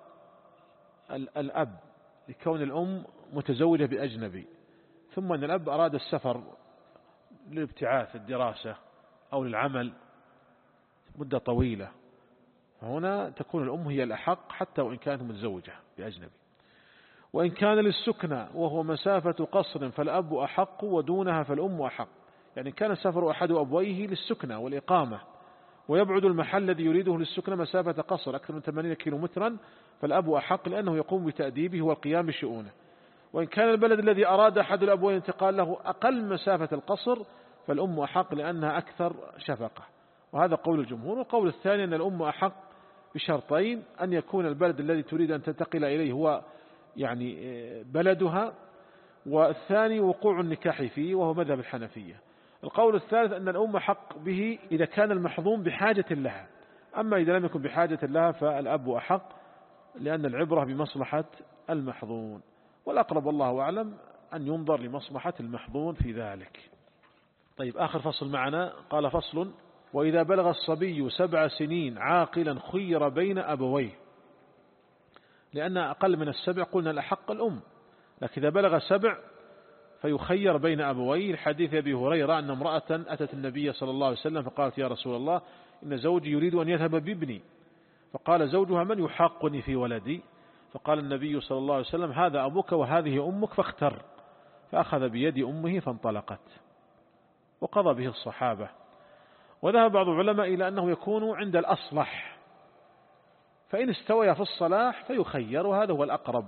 الأب لكون الأم متزوجة بأجنبي، ثم أن الأب أراد السفر للابتعاث الدراسة أو للعمل مدة طويلة، هنا تكون الأم هي الأحق حتى وإن كانت متزوجة بأجنبي. وإن كان للسكنى وهو مسافة قصر فالأب أحق ودونها فالأم أحق، يعني كان سفر أحد أبويه للسكنى والإقامة ويبعد المحل الذي يريده للسكنى مسافة قصر أكثر من ثمانين كيلو مترا فالأب أحق لأنه يقوم بتأديبه والقيام بشؤونه. وإن كان البلد الذي أراد أحد الأبوين انتقال له أقل مسافة القصر فالأم أحق لأنها أكثر شفقة، وهذا قول الجمهور. والقول الثاني أن الأم أحق بشرطين: أن يكون البلد الذي تريد أن تنتقل إليه هو يعني بلدها، والثاني وقوع النكاح فيه وهو مذهب الحنفية. القول الثالث أن الأم حق به إذا كان المحظوم بحاجة لها، أما إذا لم يكن بحاجة لها فالأب أحق لأن العبرة بمصلحة المحظون، والأقرب والله أعلم أن ينظر لمصلحة المحظون في ذلك. طيب آخر فصل معنا قال: فصل: وإذا بلغ الصبي سبع سنين عاقلا خير بين أبويه، لأن أقل من السبع قلنا الأحق الأم، لكن إذا بلغ سبع فيخير بين أبويه، الحديث أبي هريرة أن امرأة أتت النبي صلى الله عليه وسلم فقالت: يا رسول الله إن زوجي يريد أن يذهب بابني، فقال زوجها: من يحاقني في ولدي؟ فقال النبي صلى الله عليه وسلم: هذا أبوك وهذه أمك فاختر، فأخذ بيد أمه فانطلقت، وقضى به الصحابة. وذهب بعض العلماء إلى أنه يكون عند الأصلح، فإن استوى في الصلاح فيخير، وهذا هو الأقرب.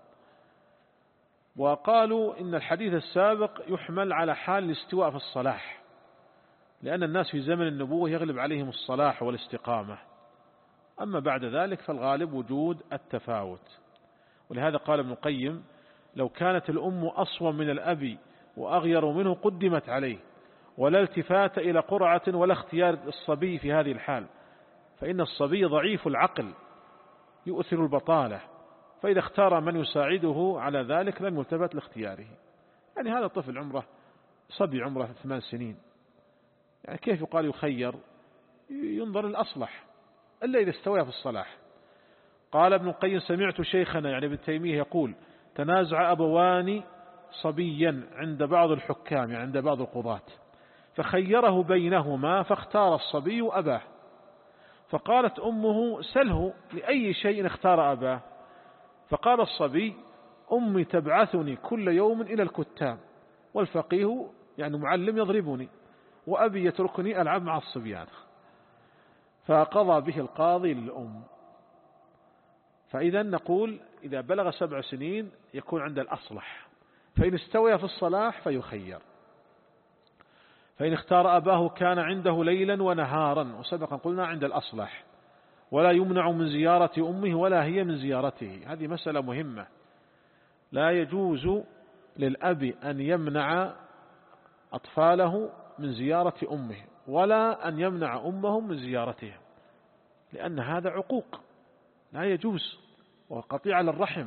وقالوا إن الحديث السابق يحمل على حال الاستواء في الصلاح، لأن الناس في زمن النبوة يغلب عليهم الصلاح والاستقامة، أما بعد ذلك فالغالب وجود التفاوت. ولهذا قال ابن القيم: لو كانت الأم أصوم من الأب وأغير منه قدمت عليه، ولا التفات إلى قرعة ولا اختيار الصبي في هذه الحال، فإن الصبي ضعيف العقل يؤثر البطالة، فإذا اختار من يساعده على ذلك لم يلتفت لاختياره. يعني هذا طفل عمره صبي عمره ثمان سنين، يعني كيف يقال يخير؟ ينظر الأصلح إلا إذا استوى في الصلاح. قال ابن القيم: سمعت شيخنا يعني ابن تيمية يقول: تنازع أبوان صبيا عند بعض الحكام، يعني عند بعض القضاة، فخيره بينهما فاختار الصبي أباه، فقالت أمه: سله لأي شيء اختار أباه؟ فقال الصبي: أمي تبعثني كل يوم إلى الكتاب، والفقيه يعني معلم يضربني، وأبي يتركني ألعب مع الصبيان. فقضى به القاضي للأم. فإذا نقول إذا بلغ سبع سنين يكون عند الأصلح، فإن استوى في الصلاح فيخير. فإن اختار أباه كان عنده ليلا ونهارا، وسبقا قلنا عند الأصلح، ولا يمنع من زيارة أمه ولا هي من زيارته. هذه مسألة مهمة، لا يجوز للأب أن يمنع أطفاله من زيارة أمه ولا أن يمنع أمهم من زيارته، لأن هذا عقوق لا يجوز وقطيعة للرحم.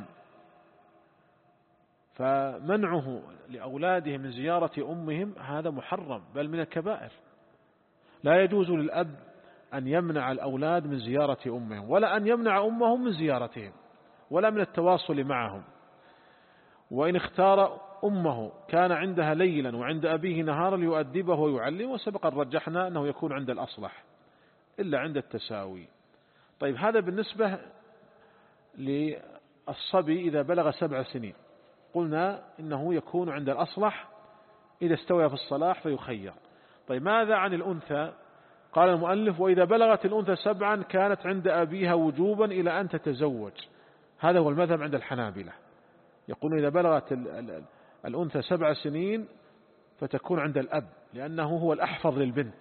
فمنعه لأولاده من زيارة أمهم هذا محرم بل من الكبائر. لا يجوز للأب أن يمنع الأولاد من زيارة أمهم، ولا أن يمنع أمهم من زيارتهم، ولا من التواصل معهم. وإن اختار أمه كان عندها ليلا وعند أبيه نهارا ليؤدبه ويعلمه، وسبقا رجحنا أنه يكون عند الأصلح إلا عند التساوي. طيب هذا بالنسبة للصبي إذا بلغ سبع سنين، قلنا إنه يكون عند الأصلح إذا استوى في الصلاح فيخير. طيب ماذا عن الأنثى؟ قال المؤلف: وإذا بلغت الأنثى سبعا كانت عند أبيها وجوبا إلى أن تتزوج. هذا هو المذهب عند الحنابلة، يقولون إذا بلغت الأنثى سبع سنين فتكون عند الأب، لأنه هو الأحفظ للبنت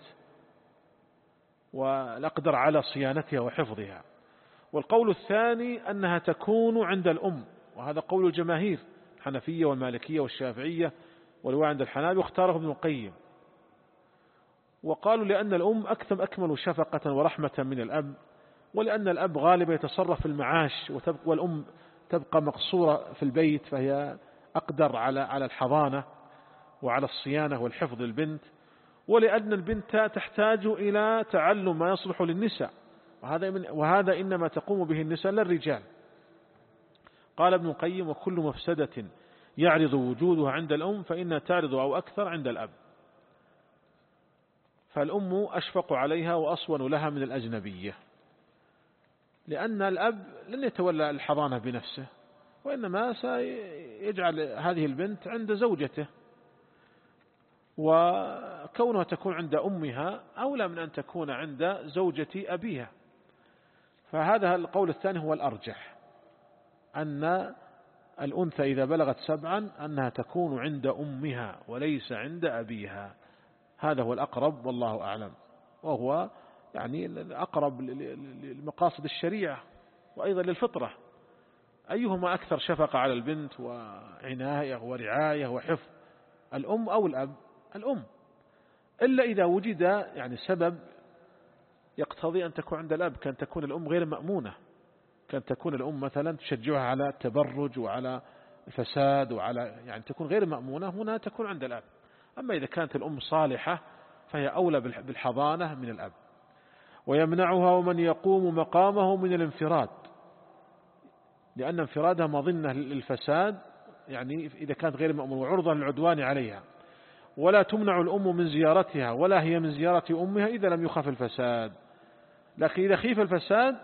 والأقدر على صيانتها وحفظها. والقول الثاني أنها تكون عند الأم، وهذا قول الجماهير الحنفية والمالكية والشافعية والرواية عند الحنابلة، واختاره ابن القيم. وقالوا لأن الأم أكثر أكمل شفقة ورحمة من الأب، ولأن الأب غالبا يتصرف في المعاش والأم تبقى مقصورة في البيت، فهي أقدر على على الحضانة وعلى الصيانة والحفظ للبنت، ولأن البنت تحتاج إلى تعلم ما يصلح للنساء، وهذا من وهذا إنما تقوم به النساء للرجال. قال ابن القيم: وكل مفسدة يعرض وجودها عند الأم فإنها تعرض أو أكثر عند الأب. فالأم أشفق عليها وأصون لها من الأجنبية، لأن الأب لن يتولى الحضانة بنفسه، وإنما سيجعل هذه البنت عند زوجته، وكونها تكون عند أمها أولى من أن تكون عند زوجة أبيها. فهذا القول الثاني هو الأرجح، أن الأنثى إذا بلغت سبعا أنها تكون عند أمها وليس عند أبيها، هذا هو الأقرب والله أعلم، وهو يعني الأقرب لمقاصد الشريعة وأيضا للفطرة. أيهما أكثر شفقة على البنت وعناية ورعاية وحفظ، الأم أو الأب؟ الأم، إلا إذا وجد يعني سبب يقتضي أن تكون عند الأب، كان تكون الأم غير مأمونة، كان تكون الأم مثلا تشجعها على التبرج وعلى الفساد وعلى يعني تكون غير مأمونة، هنا تكون عند الأب. أما إذا كانت الأم صالحة فهي أولى بالحضانة من الأب. ويمنعها ومن يقوم مقامه من الانفراد، لأن انفرادها مظنة للفساد، يعني إذا كانت غير مأمونة وعرضة للعدوان عليها. ولا تمنع الأم من زيارتها ولا هي من زيارة أمها إذا لم يخف الفساد، لكن إذا خيف الفساد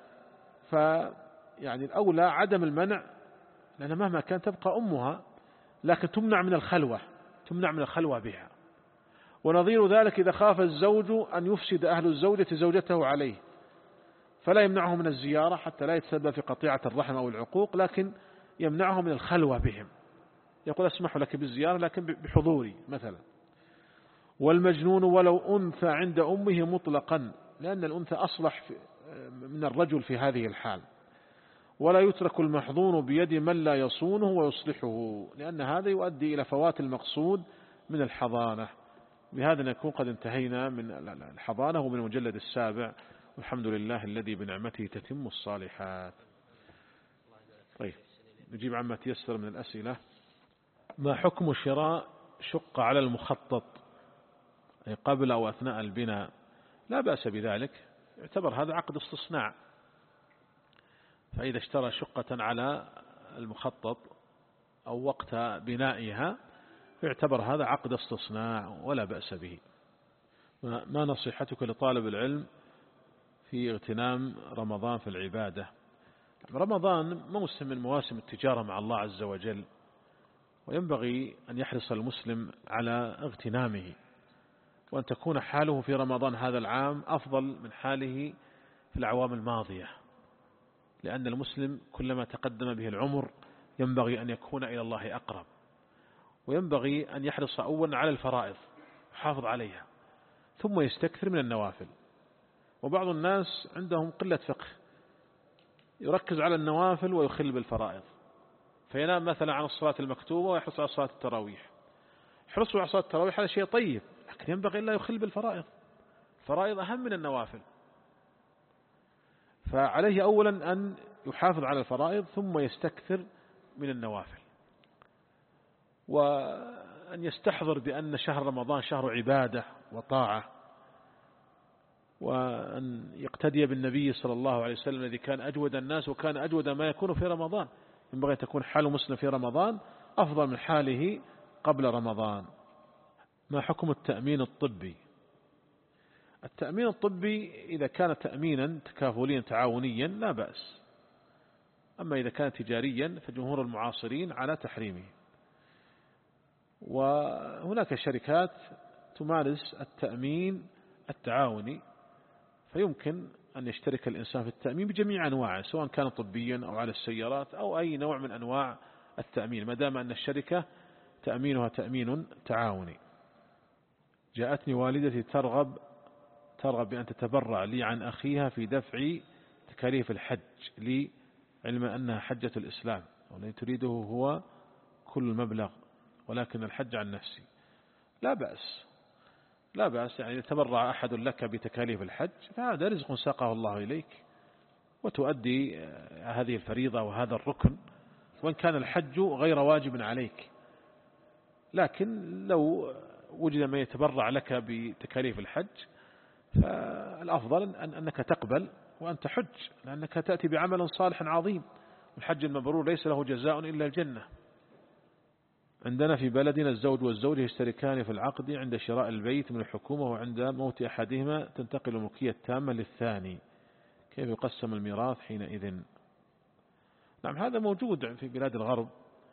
فيعني الأولى عدم المنع، لأن مهما كان تبقى أمها، لكن تمنع من الخلوة، تمنع من الخلوة بها. ونظير ذلك إذا خاف الزوج أن يفسد أهل الزوجة زوجته عليه، فلا يمنعه من الزيارة حتى لا يتسبب في قطيعة الرحم أو العقوق، لكن يمنعه من الخلوة بهم، يقول أسمح لك بالزيارة لكن بحضوري مثلا. والمجنون ولو أنثى عند أمه مطلقا، لأن الأنثى أصلح من الرجل في هذه الحال. ولا يترك المحظون بيد من لا يصونه ويصلحه، لأن هذا يؤدي إلى فوات المقصود من الحضانة. بهذا نكون قد انتهينا من الحضانة ومن المجلد السابع، والحمد لله الذي بنعمته تتم الصالحات. طيب نجيب عما تيسر من الأسئلة. ما حكم شراء شقة على المخطط أي قبل أو أثناء البناء؟ لا بأس بذلك، يعتبر هذا عقد استصناع، فإذا اشترى شقة على المخطط أو وقت بنائها يعتبر هذا عقد استصناع ولا بأس به. ما نصيحتك لطالب العلم في اغتنام رمضان في العبادة؟ رمضان موسم من مواسم التجارة مع الله عز وجل، وينبغي أن يحرص المسلم على اغتنامه، وأن تكون حاله في رمضان هذا العام أفضل من حاله في الأعوام الماضية، لأن المسلم كلما تقدم به العمر ينبغي أن يكون إلى الله أقرب، وينبغي أن يحرص أولا على الفرائض يحافظ عليها، ثم يستكثر من النوافل. وبعض الناس عندهم قلة فقه، يركز على النوافل ويخل بالفرائض، فينام مثلا عن الصلاة المكتوبة ويحرص على صلاة التراويح. حرصوا على صلاة التراويح هذا شيء طيب، لكن ينبغي أن لا يخل بالفرائض، الفرائض أهم من النوافل. فعليه أولا أن يحافظ على الفرائض ثم يستكثر من النوافل، وأن يستحضر بأن شهر رمضان شهر عبادة وطاعة، وأن يقتدي بالنبي صلى الله عليه وسلم الذي كان أجود الناس وكان أجود ما يكون في رمضان. ينبغي أن تكون حال مسلم في رمضان أفضل من حاله قبل رمضان. ما حكم التأمين الطبي؟ التأمين الطبي إذا كان تأمينا تكافليا تعاونيا لا بأس، أما إذا كان تجاريا فجمهور المعاصرين على تحريمه. وهناك شركات تمارس التأمين التعاوني، فيمكن أن يشترك الإنسان في التأمين بجميع أنواعه، سواء كان طبيا أو على السيارات أو أي نوع من أنواع التأمين، ما دام أن الشركة تأمينها تأمين تعاوني. جاءتني والدتي ترغب ترغب بأن تتبرع لي عن أخيها في دفع تكاليف الحج لي، علم أنها حجة الإسلام، والذي تريده هو كل المبلغ ولكن الحج عن نفسي. لا بأس، لا بأس، يعني يتبرع أحد لك بتكاليف الحج فهذا رزق ساقه الله إليك، وتؤدي هذه الفريضة وهذا الركن، وإن كان الحج غير واجب عليك. لكن لو وجد من يتبرع لك بتكاليف الحج فالأفضل أن أنك تقبل وأن تحج، لأنك تأتي بعمل صالح عظيم، والحج المبرور ليس له جزاء إلا الجنة. عندنا في بلدنا الزوج والزوجة يشتركان في العقد عند شراء البيت من الحكومة، وعند موت أحدهما تنتقل الملكية التامة للثاني، كيف يقسم الميراث حينئذ؟ نعم هذا موجود في بلاد الغرب،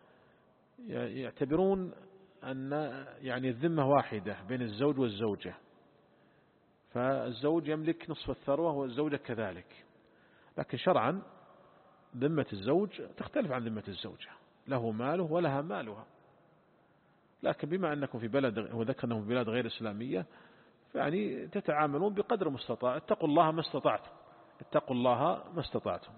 يعتبرون أن يعني الذمة واحدة بين الزوج والزوجة، فالزوج يملك نصف الثروة والزوجة كذلك، لكن شرعا ذمة الزوج تختلف عن ذمة الزوجة، له ماله ولها مالها. لكن بما أنكم في بلد، وذكرنا في بلاد غير إسلامية، فيعني تتعاملون بقدر المستطاع، اتقوا الله ما استطعتم، اتقوا الله ما استطعتم.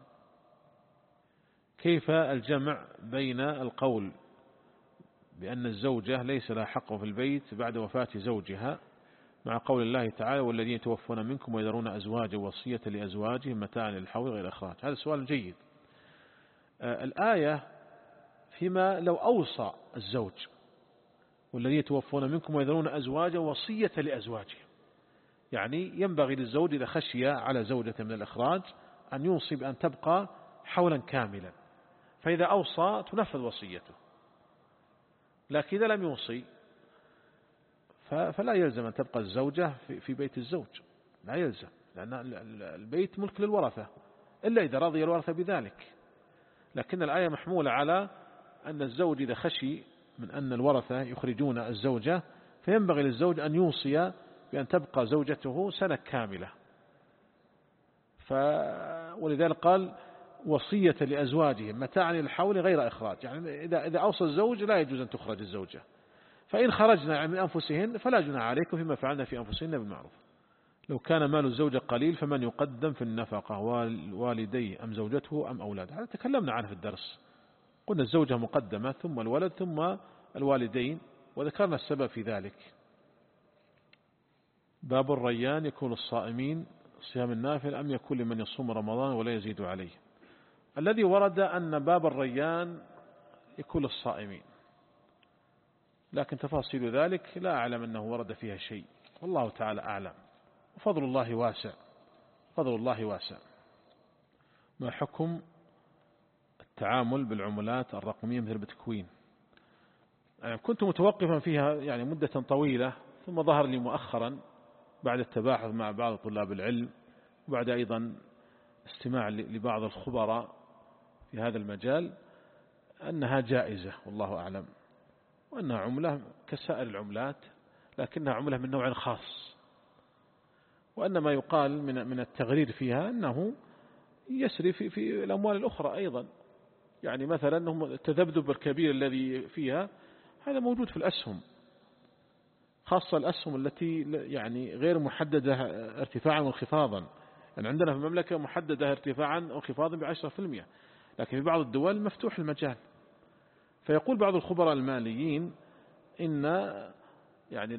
كيف الجمع بين القول بأن الزوجة ليس لها حق في البيت بعد وفاة زوجها مع قول الله تعالى والذين يتوفون منكم ويذرون أزواجا وصية لأزواجهم متاعا للحول غير إخراج؟ هذا سؤال جيد. آه الآية فيما لو أوصى الزوج والذين يتوفون منكم ويذرون أزواجا وصية لأزواجهم، يعني ينبغي للزوج إذا خشي على زوجة من الإخراج أن يوصي بأن تبقى حولا كاملا، فإذا أوصى تنفذ وصيته. لكن إذا لم يوصي فلا يلزم أن تبقى الزوجة في بيت الزوج، لا يلزم، لأن البيت ملك للورثة إلا إذا رضي الورثة بذلك. لكن الآية محمولة على أن الزوج إذا خشي من أن الورثة يخرجون الزوجة فينبغي للزوج أن يوصي بأن تبقى زوجته سنة كاملة. ف... ولذلك قال وصية لأزواجهم متاعا للحول غير إخراج، يعني إذا إذا أوصى الزوج لا يجوز أن تخرج الزوجة، فإن خرجنا من أنفسهن فلا جناح عليكم فيما فعلنا في أنفسهن بالمعروف. لو كان مال الزوجة قليل فمن يقدم في النفقة، والديه أم زوجته أم أولاده؟ هذا تكلمنا عنه في الدرس، قلنا الزوجة مقدمة ثم الولد ثم الوالدين، وذكرنا السبب في ذلك. باب الريان يكون الصائمين صيام النافل أم يكون لمن يصوم رمضان ولا يزيد عليه؟ الذي ورد أن باب الريان يكون الصائمين، لكن تفاصيل ذلك لا أعلم أنه ورد فيها شيء، والله تعالى أعلم، وفضل الله واسع، فضل الله واسع. ما حكم التعامل بالعملات الرقمية مثل البيتكوين؟ يعني كنت متوقفا فيها يعني مدة طويلة، ثم ظهر لي مؤخرا بعد التباحث مع بعض طلاب العلم، وبعد أيضا استماع لبعض الخبراء في هذا المجال أنها جائزة والله أعلم، وأنها عملة كسائر العملات لكنها عملة من نوع خاص، وأن ما يقال من من التغرير فيها أنه يسري في, في الأموال الأخرى أيضا. يعني مثلا التذبذب الكبير الذي فيها هذا موجود في الأسهم، خاصة الأسهم التي يعني غير محددة ارتفاعا وانخفاضا، يعني عندنا في المملكة محددة ارتفاعا وانخفاضا بعشرة في المئة، لكن في بعض الدول مفتوح المجال. فيقول بعض الخبراء الماليين إن يعني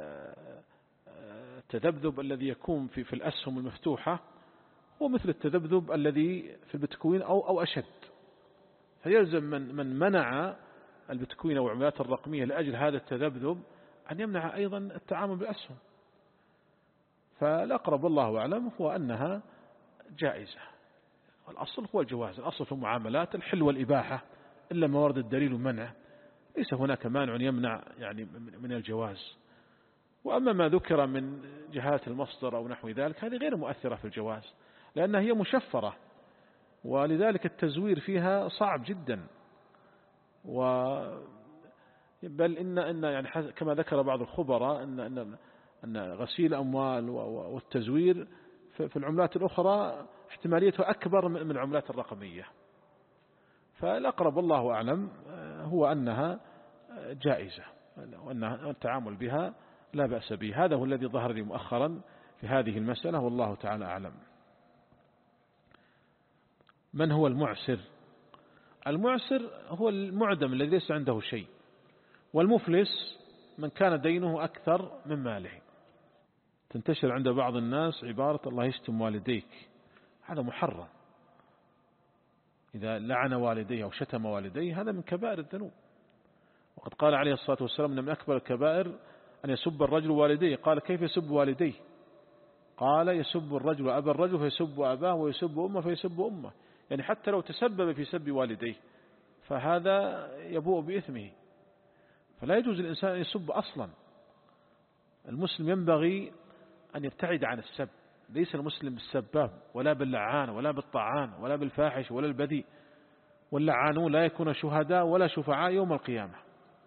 التذبذب الذي يكون في في الأسهم المفتوحة هو مثل التذبذب الذي في البيتكوين أو أو أشد، فيلزم من من منع البيتكوين أو العملات الرقمية لأجل هذا التذبذب أن يمنع أيضا التعامل بالأسهم. فالأقرب والله أعلم هو أنها جائزة، الأصل هو الجواز، الأصل في المعاملات الحل والإباحة إلا ما ورد الدليل منعه، ليس هناك مانع يمنع يعني من الجواز. وأما ما ذكر من جهة المصدر أو نحو ذلك هذه غير مؤثرة في الجواز، لأنها هي مشفرة، ولذلك التزوير فيها صعب جدا. و بل إن إن يعني كما ذكر بعض الخبراء أن أن أن غسيل الأموال والتزوير في العملات الأخرى احتماليته أكبر من العملات الرقمية. فالأقرب والله أعلم هو أنها جائزة، وأنها التعامل بها لا بأس به. هذا هو الذي ظهر لي مؤخرا في هذه المسألة، والله تعالى أعلم. من هو المعسر؟ المعسر هو المعدم الذي ليس عنده شيء، والمفلس من كان دينه أكثر من ماله. تنتشر عند بعض الناس عبارة الله يشتم والديك، هذا محرم، إذا لعن والديه أو شتم والديه هذا من كبائر الذنوب. وقد قال عليه الصلاة والسلام من أكبر الكبائر أن يسب الرجل والديه. قال كيف يسب والديه؟ قال يسب الرجل أبا الرجل فيسب أباه، ويسب أمه فيسب أمه، يعني حتى لو تسبب في سب والديه فهذا يبوء بإثمه. فلا يجوز الإنسان أن يسب أصلا. المسلم ينبغي أن يبتعد عن السب، ليس المسلم بالسباب ولا باللعان ولا بالطعان ولا بالفاحش ولا البذيء، واللعانون لا يكون شهداء ولا شفعاء يوم القيامة.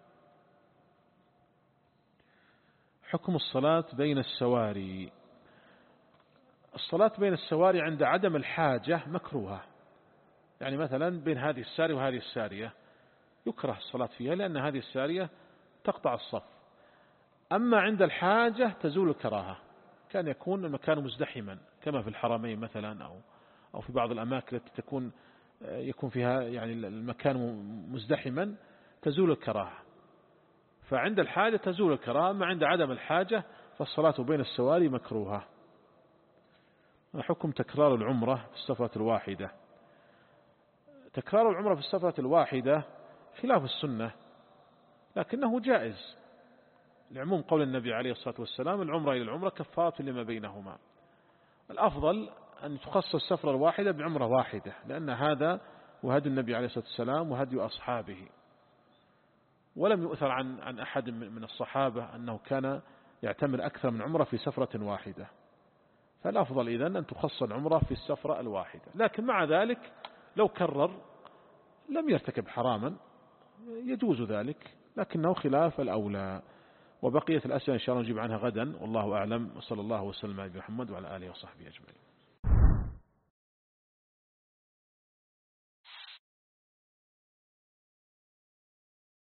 حكم الصلاة بين السواري. الصلاة بين السواري عند عدم الحاجة مكروهة، يعني مثلا بين هذه السارية وهذه السارية يكره الصلاة فيها لأن هذه السارية تقطع الصف. أما عند الحاجة تزول الكراهة، كان يكون المكان مزدحما كما في الحرمين مثلا أو أو في بعض الأماكن التي تكون يكون فيها يعني المكان مزدحما تزول الكراهة. فعند الحاجة تزول الكراهة، أما عند عدم الحاجة فالصلاة بين السواري مكروهة. حكم تكرار العمرة في السفرة الواحدة. تكرار العمرة في السفرة الواحدة خلاف السنة، لكنه جائز لعموم قول النبي عليه الصلاة والسلام: العمرة إلى العمرة كفارة لما بينهما. الأفضل أن تخصص السفرة الواحدة بعمرة واحدة، لأن هذا وهدي النبي عليه الصلاة والسلام وهدي أصحابه، ولم يؤثر عن عن أحد من الصحابة أنه كان يعتمر أكثر من عمرة في سفرة واحدة. فالأفضل إذن أن تخصص العمرة في السفرة الواحدة، لكن مع ذلك لو كرر لم يرتكب حراما، يجوز ذلك، لكنه خلاف الأولى. وبقية الأسئلة إن شاء الله نجيب عنها غدا، والله أعلم، وصلى الله وسلم على محمد وعلى آله وصحبه أجمعين.